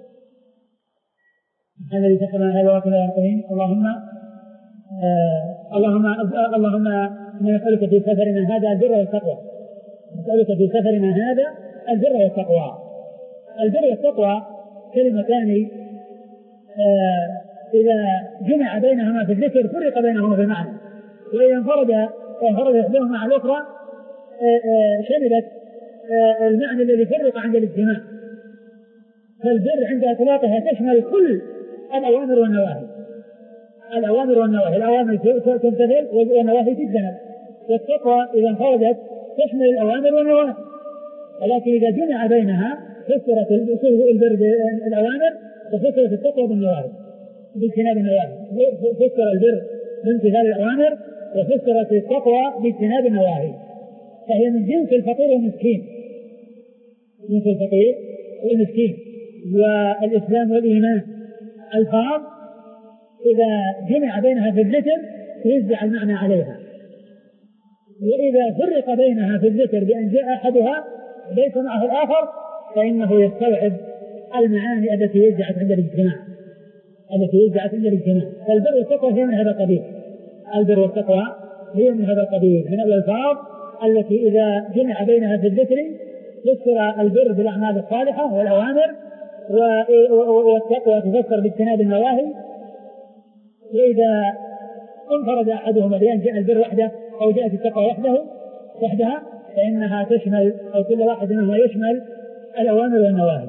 هذا الذي سخرنا هذا وكنا يقولين اللهم آه اللهم آه اللهم إنا نسألك في سفرنا هذا البر والتقوى. نسألك في سفرنا هذا البر والتقوى. البر والتقوى كلمتان آه إذا جمع بينهما في الذكر فرق بينهما في المعنى، وإذا انفرد انفرد إحداهما مع الأخرى آه آه شملت آه المعنى الذي فرق عند الاجتماع. فالبر عند إطلاقها تشمل كل الأوامر والنواهي. الأوامر والنواهي الأوامر تمتثل والنواهي تجتنب، والتقوى إذا انفردت تشمل الأوامر والنواهي، ولكن إذا جمع بينها فسرت البر بالأوامر وفسرت التقوى بالنواهي باجتناب النواهي. فسر البر بامتثال الأوامر وفسرت التقوى باجتناب النواهي، فهي من جنس الفقير والمسكين، جنس الفقير والمسكين. والإسلام والإيمان الفاظ إذا جمع بينها في الذكر يوزع المعنى عليها، وإذا فرق بينها في الذكر بأن جاء أحدها ليس معه الآخر فإنه يستوعب المعاني التي وزعت عند الاجتماع التي وزعت عند الاجتماع. فالبر والتقوى هي من هذا القبيل. البر والتقوى هي من هذا القبيل من الألفاظ التي إذا جمع بينها في الذكر فسر البر بالأعمال الصالحة والأوامر، والتقوى تفسر باجتناب النواهي. وإذا انفرد أحدهما بأن جاء البر وحده أو جاءت التقوى وحده وحدها فإنها تشمل أو كل واحد منهما يشمل الأوامر والنواهي.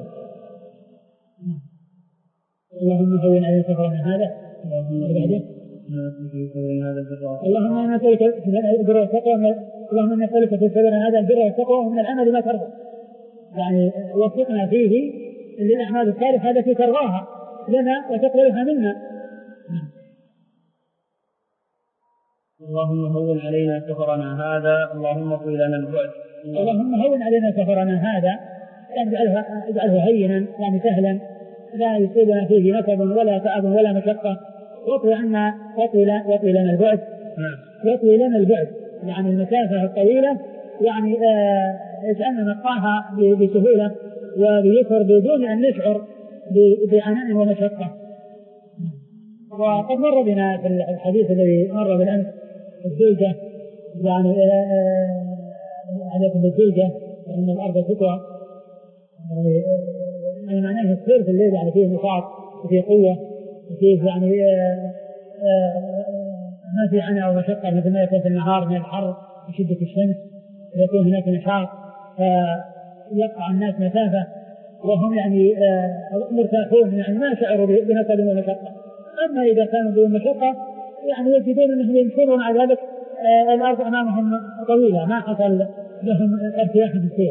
اللهم هون علينا سفرنا هذا اللهم نسألك البر والتقوى اللهم نسألك في سفرنا هذا البر والتقوى ومن العمل ما ترضى، يعني وفقنا فيه للأعمال الصالحة التي ترضاها لنا وتقبلها منا. اللهم هون علينا سفرنا هذا اللهم اطوي لنا البعد. اللهم هون علينا سفرنا هذا يعني اجعله اجعله هينا يعني سهلا لا يصيبنا فيه نصب ولا تعب ولا مشقة، واطوي عنا واطوي لنا البعد. واطوي لنا البعد يعني المسافة الطويلة، يعني اجعلنا نقطعها بسهولة وبيسر بدون أن نشعر بعناء ومشقة. وقد مر بنا في الحديث الذي مر بالأمس الزوجة يعني عليكم بالزوجة أن الأرض تقوى، يعني معناه السير في الليل يعني فيه نشاط وفيه قوة وفيه يعني ما في عناء ومشقة مثل ما يكون في النهار من الحر وشدة الشمس، يكون هناك نشاط فيقطع الناس مسافة وهم يعني مرتاحون يعني ما شعروا بنصب ومشقة. أما إذا كانوا بمشقة يعني يجدون أنهم يمشون ومع ذلك آه الأرض أمامهم طويلة ما حصل لهم ارتياح في السير.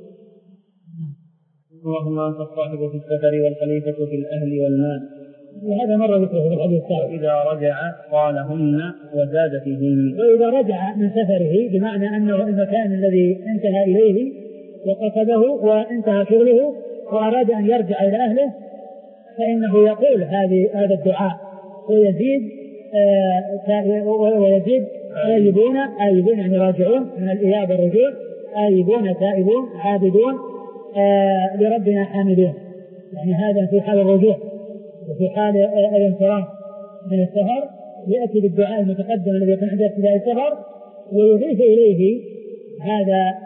اللهم أنت الصاحب في السفر والخليفة في الأهل والمال. وهذا مرة ذكره في الحديث السابق. إذا رجع قالهن وزاد فيهن. وإذا رجع من سفره بمعنى أنه المكان الذي انتهى إليه وقصده وانتهى شغله وأراد أن يرجع إلى أهله فإنه يقول هذه هذا الدعاء ويزيد آه ويزيد آيبون آيبون يعني راجعون من الإياب والرجوع، آيبون تائبون عابدون آه لربنا حامدون، يعني هذا في حال الرجوع. وفي حال الانصراف من السفر يأتي بالدعاء المتقدم الذي يكون عند ابتداء السفر ويضيف إليه هذا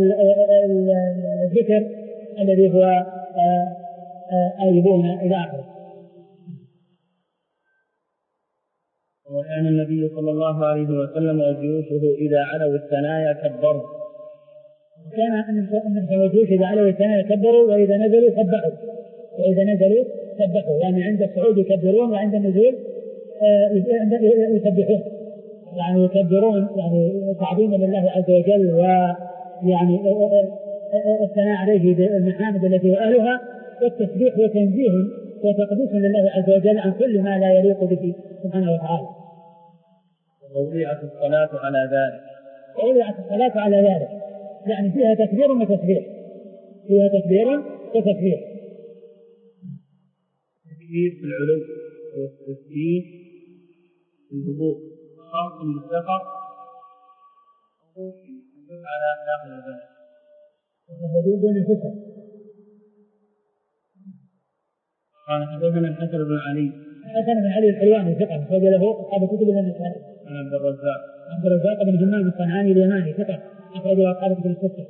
الذكر الذي هو آيبون إلى آخره. وكان النبي صلى الله عليه وسلم وجيوشه إذا علوا الثنايا كبروا. كان أن وجيوشه إذا علوا الثنايا كبروا وإذا نزلوا سبحوا وإذا نزلوا سبحوا يعني عند الصعود يكبرون وعند النزول يسبحون يعني يكبرون يعني تعظيما لله عز وجل ويعني الثناء عليه بالمحامد التي هو أهلها والتسبيح وتنزيه وتقديس لله عز وجل عن كل ما لا يليق به سبحانه وتعالى. ووضعت الصلاة على ذلك. ووضعت الصلاة على ذلك يعني فيها تكبير وتسبيح فيها تكبير وتسبيح. التكبير في العلو والتسبيح في الهبوط خاص بالسفر على داخل ذلك. وهذه دون الفكر. قال حدثنا الحسن بن علي. الحسن بن علي الحلواني ثقة أخرج له أصحاب الكتب النسائي. عن عبد الرزاق. عبد الرزاق بن همام الصنعاني اليماني ثقة أخرج له أصحاب الكتب الستة.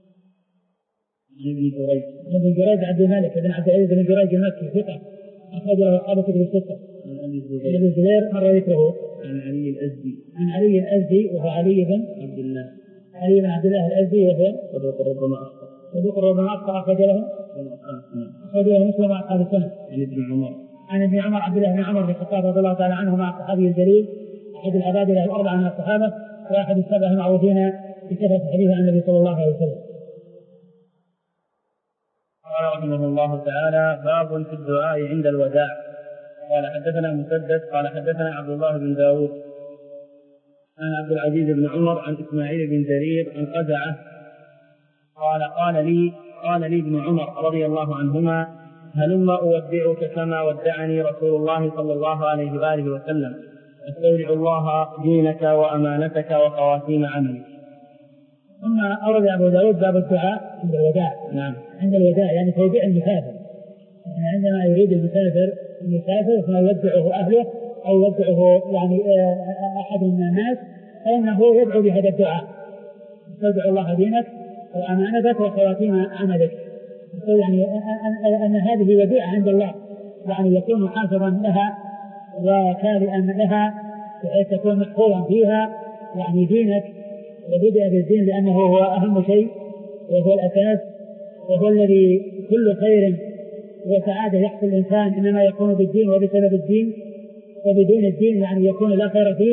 ابن جريج. ابن جريج عبد الملك بن عبد العزيز بن جريج المكي ثقة أخرج له أصحاب الكتب الستة. عن أبي الزبير مر ذكره. عن علي الأزدي. عن علي الأزدي وهو علي بن عبد الله. علي بن عبد الله الأزدي وهو صدوق ربما أخطأ. صدوق ربما أخطأ أخرج له أخرج له مسلم مع أصحاب السنة. عن ابن عمر. عن ابن عمر عبد الله بن عمر بن الخطاب رضي الله تعالى عنه مع الصحابي الجليل أحد العبادلة الأربعة من الصحابة وأحد السبع المعروفين بكثرة الحديث عن النبي صلى الله عليه وسلم. قال رحمه الله تعالى باب في الدعاء عند الوداع. قال حدثنا مسدد قال حدثنا عبد الله بن داود عن عبد العزيز بن عمر عن إسماعيل بن جرير عن قزعة قال قال لي قال لي ابن عمر رضي الله عنهما هلم أودعك كما ودعني رسول الله صلى الله عليه وآله وسلم استودع الله دينك وأمانتك وخواتيم عملك. ثم أورد أبو داود باب الدعاء عند الوداع. نعم. عند الوداع يعني توديع المسافر يعني عندما يريد المسافر المسافر فيودعه أهله أو يودعه يعني أحد من الناس فإنه يدعو بهذا الدعاء استودع الله دينك وأمانتك وخواتيم عملك يعني أن هذه وديعة عند الله يعني يكون حافظا لها وكارئا لها بحيث تكون محفوظا فيها يعني دينك وبدأ بالدين لأنه هو أهم شيء وهو الأساس وهو الذي كل خير وسعادة يحصل الإنسان إنما يكون بالدين وبسبب الدين وبدون الدين يعني يكون لا خير فيه.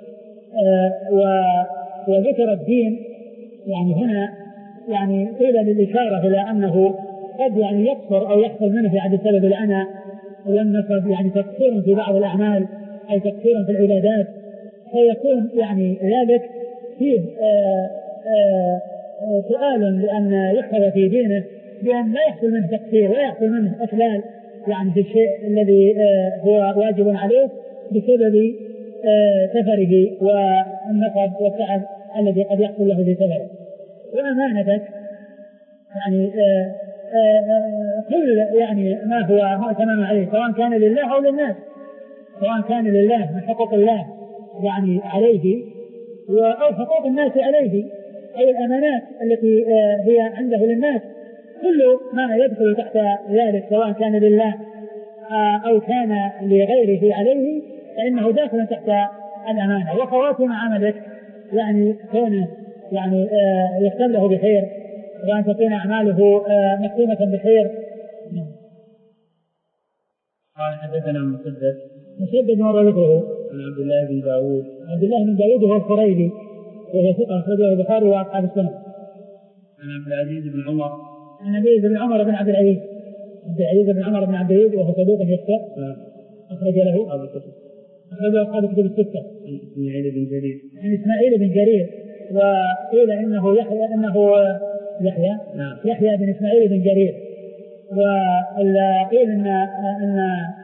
آه وذكر الدين يعني هنا يعني قيل للإشارة إلى أنه قد يعني يقصر أو يحصل منه في عدد سبب الأنا والنصب يعني تقصير في بعض الأعمال أو تقصير في العبادات فيكون يعني ذلك فيه آآ آآ سؤال لأن يحفظ في دينه بأن لا يحصل منه تقصير ولا يحصل منه إخلال يعني في الشيء الذي هو واجب عليه بسبب سفره والنصب والتعب الذي قد يحصل له في سفره. وأمانتك يعني آآ آآ كل يعني ما هو مؤتمن عليه سواء كان لله أو للناس سواء كان لله من حقوق الله يعني عليه أو حقوق الناس عليه أي الأمانات التي هي عنده للناس كل ما يدخل تحت ذلك سواء كان لله أو كان لغيره عليه فإنه داخل تحت الأمانة. وخواتم عملك يعني كونه يعني يختم له بخير وأن تكون أعماله مختومة بخير. قال حدثنا مسدد مسدد مر ذكره عن عبد الله بن داود عبد الله بن داود هو الخريبي وهو ثقة أخرجه البخاري وأصحاب السنة. عن عبد العزيز بن عمر عن عبد العزيز بن عمر بن عبد العزيز عبد العزيز بن عمر بن عبد العزيز وهو صدوق يخطئ أخرج له أخرج أصحاب الكتب الستة. عن إسماعيل بن جرير عن إسماعيل بن جرير وقيل إنه يحيى إنه يحيى نعم. يحيى بن إسماعيل بن جرير وقيل إن أن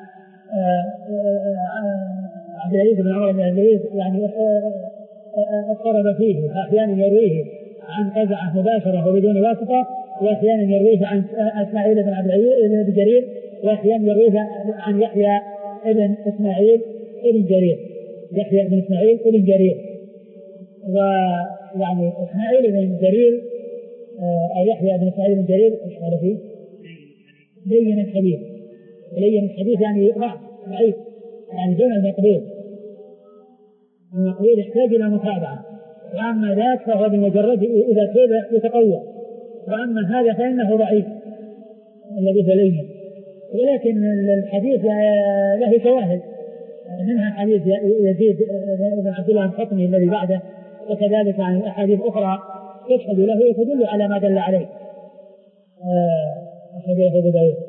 عبد العزيز بن عمر بن عبد العزيز يعني اضطرب فيه فأحيانا يرويه عن قزعة مباشرة وبدون واسطة وأحيانا يرويه عن إسماعيل بن عبد العزيز بن جرير وأحيانا يرويه عن يحيى بن إسماعيل بن جرير يحيى بن إسماعيل بن جرير، ويعني إسماعيل بن جرير أو يحيى بن إسماعيل بن جرير إيش قال فيه؟ لين الحديث، لين الحديث يعني ضعيف، يعني دون المقبول، المقبول يحتاج إلى متابعة، وأما ذاك فهو بمجرد إذا كذا يتقوى، وأما هذا فإنه ضعيف الذي لين. ولكن الحديث له شواهد، منها حديث يزيد بن عبد الله الحطمي الذي بعده، وكذلك عن أحاديث أخرى تشهد له وتدل على ما دل عليه. أخرجه أبو داود.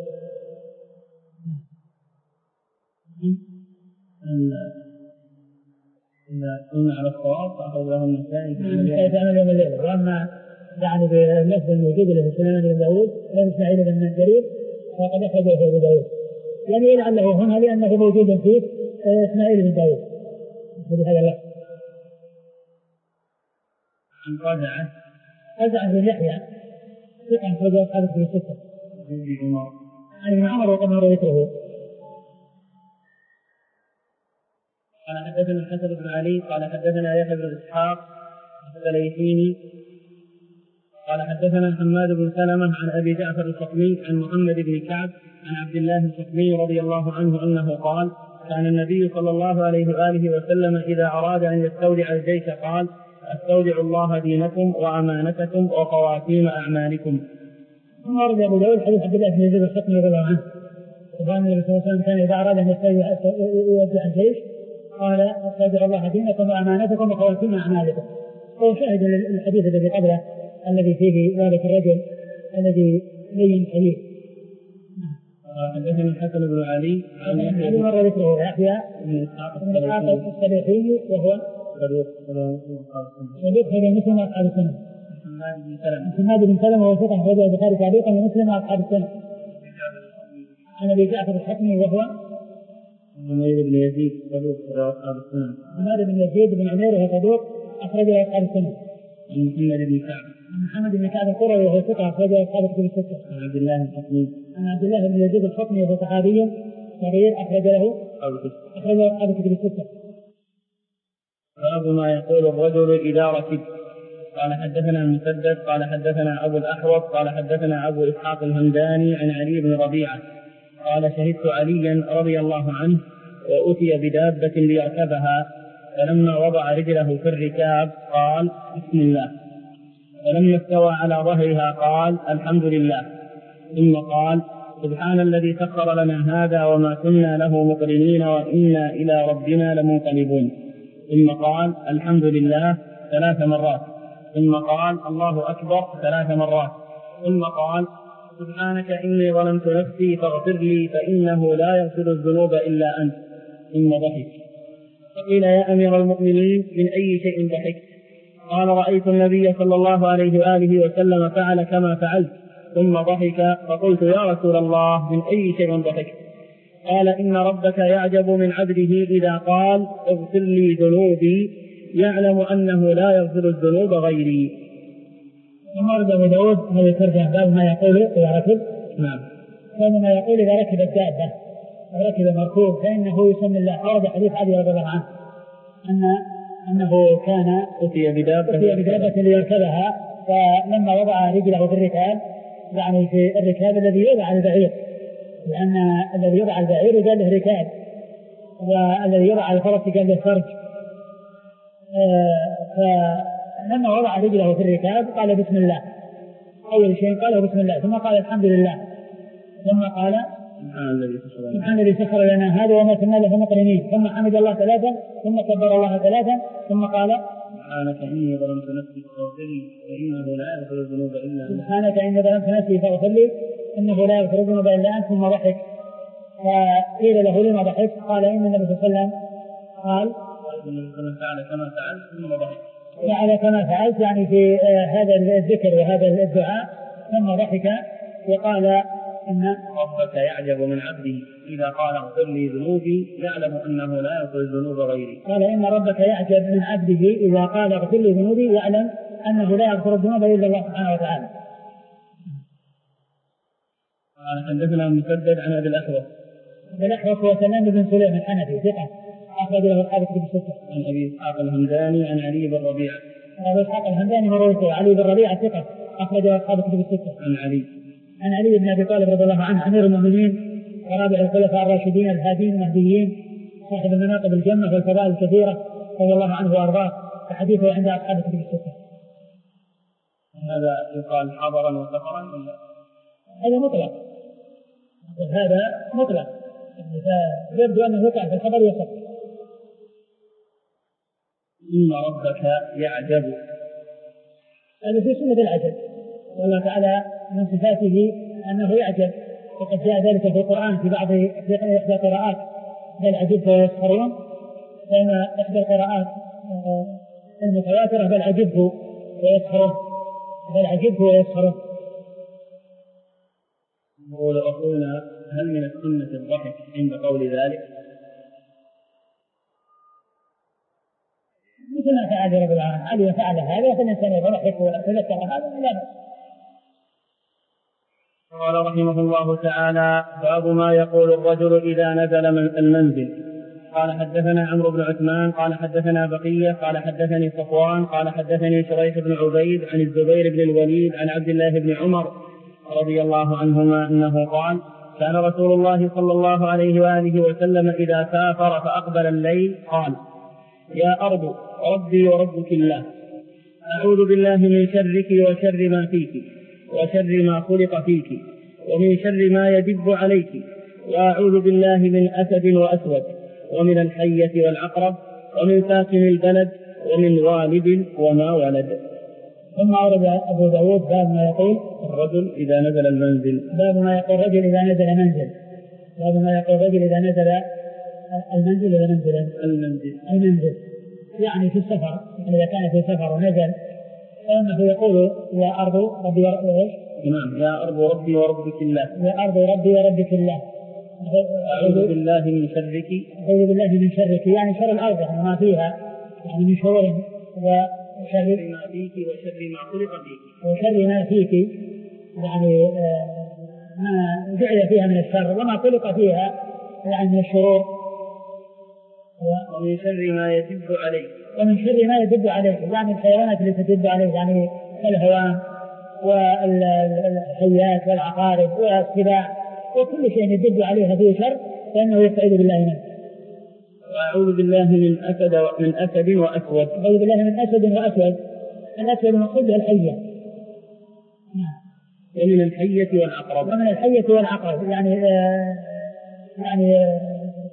إذا كنا على الصواب فأخذه النسائي في عمل يوم الليلة. وأما يعني باللفظ الموجود له في سنن بن داود لم إسماعيل بن جرير فقد أخرجه أبو داود، يعني لعله هنا لأنه موجود فيه إسماعيل بن داود بهذا اللفظ. عن رجعة رجعة بن يحيى ثقة أخرجه أصحاب الكتب الستة. عن ابن عمر وقد مر ذكره. قال حدثنا الحسن بن علي قال حدثنا يحيى بن اسحاق الثليثيني قال حدثنا حماد بن سلمة عن ابي جعفر الخطمي عن محمد بن كعب عن عبد الله الخطمي رضي الله عنه انه قال: كان النبي صلى الله عليه واله وسلم اذا اراد ان يستودع الجيش قال: استودع الله دينكم وامانتكم وخواتيم اعمالكم. ثم ورد ابو داود حديث عبد الله بن يزيد الخطمي رضي الله عنه قال النبي صلى الله عليه وسلم كان اذا اراد ان يستودع الجيش قال: استودع الله دينكم وامانتكم وخواتيم اعمالكم. هو شاهد الحديث الذي قبله الذي فيه ذلك الرجل الذي لين الحديث. حدثنا الحسن بن علي عن يحيى بن مر ذكره يحيى بن اسحاق السبيعي وهو صديق هذا مسلم واصحاب السنه. محمد بن سلمة وهو ثقة أخرجه البخاري تعليقا ومسلم واصحاب السنه. عن ابي جعفر الحطمي وهو عمير بن يزيد صدوق واصحاب السنه. عمير بن يزيد بن عمير وهو صدوق أخرجه أصحاب السنة. عن محمد بن كعب عن محمد بن كعب القرظي وهو ثقة أخرجه أصحاب الكتب الستة. عن عبد الله الحطمي عن عبد الله بن يزيد الحطمي وهو صحابي صغير أخرج له أخرجه أصحاب الكتب الستة. باب ما يقول الرجل إذا ركب. قال حدثنا المسدد قال حدثنا أبو الأحوص قال حدثنا أبو إسحاق الهمداني عن علي بن ربيعة قال: شهدت عليا رضي الله عنه وأتي بدابة ليركبها، فلما وضع رجله في الركاب قال: بسم الله، فلما استوى على ظهرها قال: الحمد لله، ثم قال: سبحان الذي سخر لنا هذا وما كنا له مقرنين وإنا إلى ربنا لمنقلبون، ثم قال: الحمد لله ثلاث مرات، ثم قال: الله أكبر ثلاث مرات، ثم قال: سبحانك إني ظلمت نفسي فاغفر لي فإنه لا يغفر الذنوب إلا أنت، ثم ضحك. فقيل: يا أمير المؤمنين من أي شيء ضحكت؟ قال: رأيت النبي صلى الله عليه وآله وسلم فعل كما فعلت، ثم ضحك. فقلت: يا رسول الله من أي شيء ضحكت؟ قال: إن ربك يعجب من عبده إذا قال: اغفر لي ذنوبي، يعلم أنه لا يغفر الذنوب غيري. ثم ورد أبو داود هذا الترجمة باب ما يقول إذا ركب. نعم. كان ما يقول إذا ركب الدابة أو ركب مركوب فإنه يسمى الله. ورد حديث علي رضي الله عنه أن أنه كان أتي بدابة بدابة ليركبها، فلما وضع رجله في الركاب، يعني في الركاب الذي يوضع البعير، لأن الذي يوضع البعير قال له ركاب، والذي يوضع الفرس قال له فرج. فلما وضع رجله في الركاب قال بسم الله، أول شيء قاله بسم الله، ثم قال الحمد لله، ثم قال سبحان الذي سخر لنا هذا وما كنا له مقرنين، ثم حمد الله ثلاثا، ثم كبر الله ثلاثا، ثم قال سبحانك إني ظلمت نفسي فاغفر لي فإنه لا يغفر الذنوب إلا أنت. سبحانك إني ظلمت نفسي فاغفر لي إنه لا يغفر الذنوب إلا أنت. ثم ضحك. فقيل له لما ضحك؟ قال إن النبي صلى الله عليه وسلم قال فعل كما فعلت ثم ضحك. فعل كما فعلت يعني في هذا الذكر وهذا الدعاء ثم ضحك. وقال إن ربك يعجب من عبده إذا قال اغفر لي ذنوبي، يعلم أنه لا يغفر الذنوب غيري. قال إن ربك يعجب من عبده إذا قال اغفر لي ذنوبي، يعلم أنه لا يغفر الذنوب إلا الله سبحانه وتعالى. قال حدثنا مسدد عن أبي الأحوص. أبي الأحوص هو سلام بن سليم الحنفي ثقة أخرج له أصحاب الكتب الستة. عن أبي إسحاق الهمداني عن علي بن ربيعة. أبي إسحاق الهمداني مروي علي بن ربيعة ثقة أخرج له أصحاب الكتب الستة. عن علي عن علي بن أبي طالب رضي الله عنه أمير المؤمنين ورابع الخلفاء الراشدين الهادين المهديين صاحب المناقب الجمة والفضائل الكثيرة رضي الله عنه وأرضاه، وحديثه عند أصحاب الكتب الستة. هذا يقال حضرا وسفرا ولا؟ هذا مطلق، هذا مطلق يبدو أنه يقع في الخبر والسفر. إن ربك يعجب، هذا في سنة العجب، والله تعالى من صفاته أنه يعجب، وقد جاء ذلك في القرآن في بعض إحدى القراءات بل عجبت ويسخرون، فإن إحدى القراءات المتواترة بل عجبه ويسخرون، بل عجبه ويسخرون. يقول أخونا هل من السنة الضحك عند قول ذلك؟ مثل ما فعل رب العالمين، علي فعل هذا فالإنسان يضحك ويتذكر هذا لا بأس. قال رحمه الله تعالى باب ما يقول الرجل إذا نزل من المنزل. قال حدثنا عمرو بن عثمان قال حدثنا بقية قال حدثني صفوان قال حدثني شريح بن عبيد عن الزبير بن الوليد عن عبد الله بن عمر رضي الله عنهما أنه قال كان رسول الله صلى الله عليه وآله وسلم إذا سافر فأقبل الليل قال يا أرض ربي وربك الله، أعوذ بالله من شرك وشر ما فيك وشر ما خلق فيك ومن شر ما يدب عليك، وأعوذ بالله من أسد وأسود ومن الحية والعقرب ومن ساكن البلد ومن والد وما ولد. ثم أورد أبو داود باب ما يقول الرجل إذا نزل المنزل. باب ما يقول الرجل إذا نزل منزل. باب ما يقول الرجل إذا نزل المنزل إذا نزل المنزل المنزل يعني في السفر، إذا كان في سفر ونزل فإنه يقول يا أرض ربي وربك نعم يا أرض ربي وربك الله، يا أرض ربي وربك الله، أعوذ بالله من شرك أعوذ بالله من شرك يعني شر الأرض وما فيها، يعني من شرور وشر ما فيك وشر ما خلق فيك وشر ما فيك يعني ما جعل فيها من الشر وما خلق فيها يعني من الشرور، ومن شر ما يدب عليه ومن شر ما يدب عليه يعني الحيوانات اللي تدب عليه يعني الهوام والحيات والعقارب والسباع وكل شيء يدب عليها فيه شر فإنه يستعيذ بالله منه. وأعوذ بالله من أسد من أسد وأسود. أعوذ بالله من أسد وأسود. الأسود المقصود به الحية. ومن الحية والعقرب. ومن الحية والعقرب يعني آه يعني آه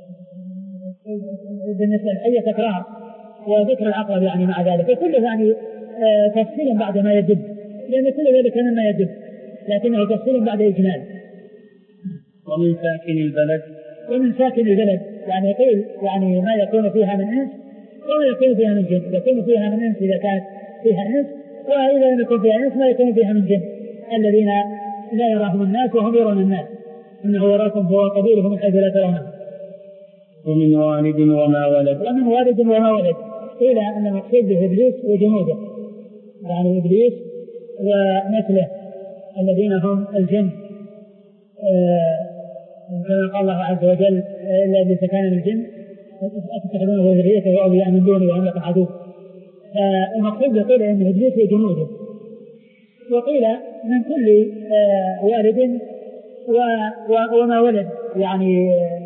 بالنسبة للحية تكرار وذكر العقرب يعني مع ذلك وكله يعني آه تفصيل بعد ما يدب لأن كل ذلك مما يدب لكنه تفصيل بعد إجمال. ومن ساكن البلد. ومن ساكن البلد يعني قيل يعني ما يكون فيها من إنس وما يكون فيها من جن، يكون فيها من إنس إذا كانت فيها إنس، وإذا لم يكن فيها إنس ما يكون فيها من جن الذين لا يراهم الناس وهم يرون الناس، إنه يراكم هو قبيله من حيث لا ترونه. ومن والد وما ولد. ومن والد وما ولد قيل أن المقصود به إبليس وجنوده يعني إبليس ونسله الذين هم الجن كما قال الله عز وجل إلا إبليس كان من الجن أتتخذونه وذريته وأولياء من دونه وهم لكم عدو. المقصود يقول أن إبليس وجنوده، وقيل من كل والد وما ولد يعني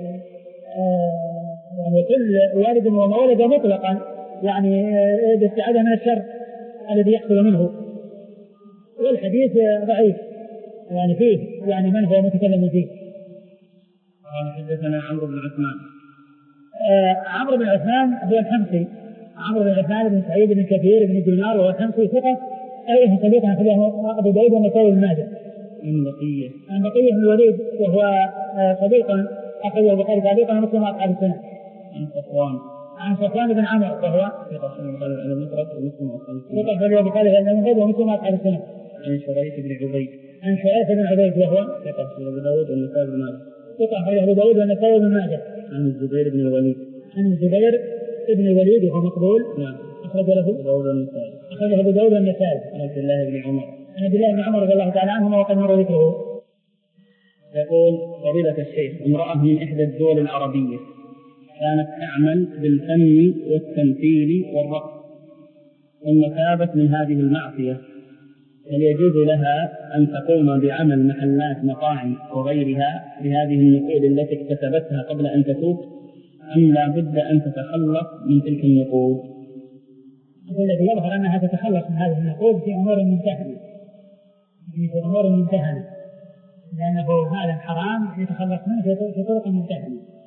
يعني كل والد وما ولد مطلقا يعني باستعاذة من الشر الذي يحصل منه. والحديث ضعيف يعني فيه يعني من هو متكلم فيه. قال حدثنا عمرو بن عثمان. آه عمرو بن عثمان هو الحمصي، عمرو بن عثمان بن سعيد بن كثير بن دينار وهو الحمصي ثقة أيه صديق أخرجه أبو داود والنسائي بن ماجه. عن بقية. عن بقية بن الوليد وهو آه صديق أخرجه البخاري تعليقا ومسلم أصحاب السنة. عن صفوان. عن صفوان بن عمرو وهو ثقة أخرجه المفرد ومسلم أصحاب السنة. ثقة أخرجه البخاري المفرد ومسلم أصحاب السنة. عن شريح بن عبيد. عن شريح بن عبيد وهو ثقة أخرجه أبو داود والنسائي بن ماجه. ثقة أخرجه أبو داود والنسائي بن ماجه. عن الزبير بن الوليد. عن الزبير بن الوليد وهو مقبول. نعم. أخرج له أبو داود والنسائي. أخرجه أبو داود والنسائي. عن عبد الله بن عمر. عن عبد الله بن عمر رضي الله تعالى عنهما وقد مر ذكره. يقول فضيلة الشيخ امرأة من إحدى الدول العربية كانت تعمل بالفن والتمثيل والرقص ثم تابت من هذه المعصية، هل يجوز لها أن تقوم بعمل محلات مطاعم وغيرها بهذه النقود التي اكتسبتها قبل أن تتوب، أم لا بد أن تتخلص من تلك النقود؟ الذي يظهر أنها تتخلص من هذه النقود في أمور منتهنة، في أمور منتهنة، لأنه مال حرام يتخلص منه في طرق منتهنة.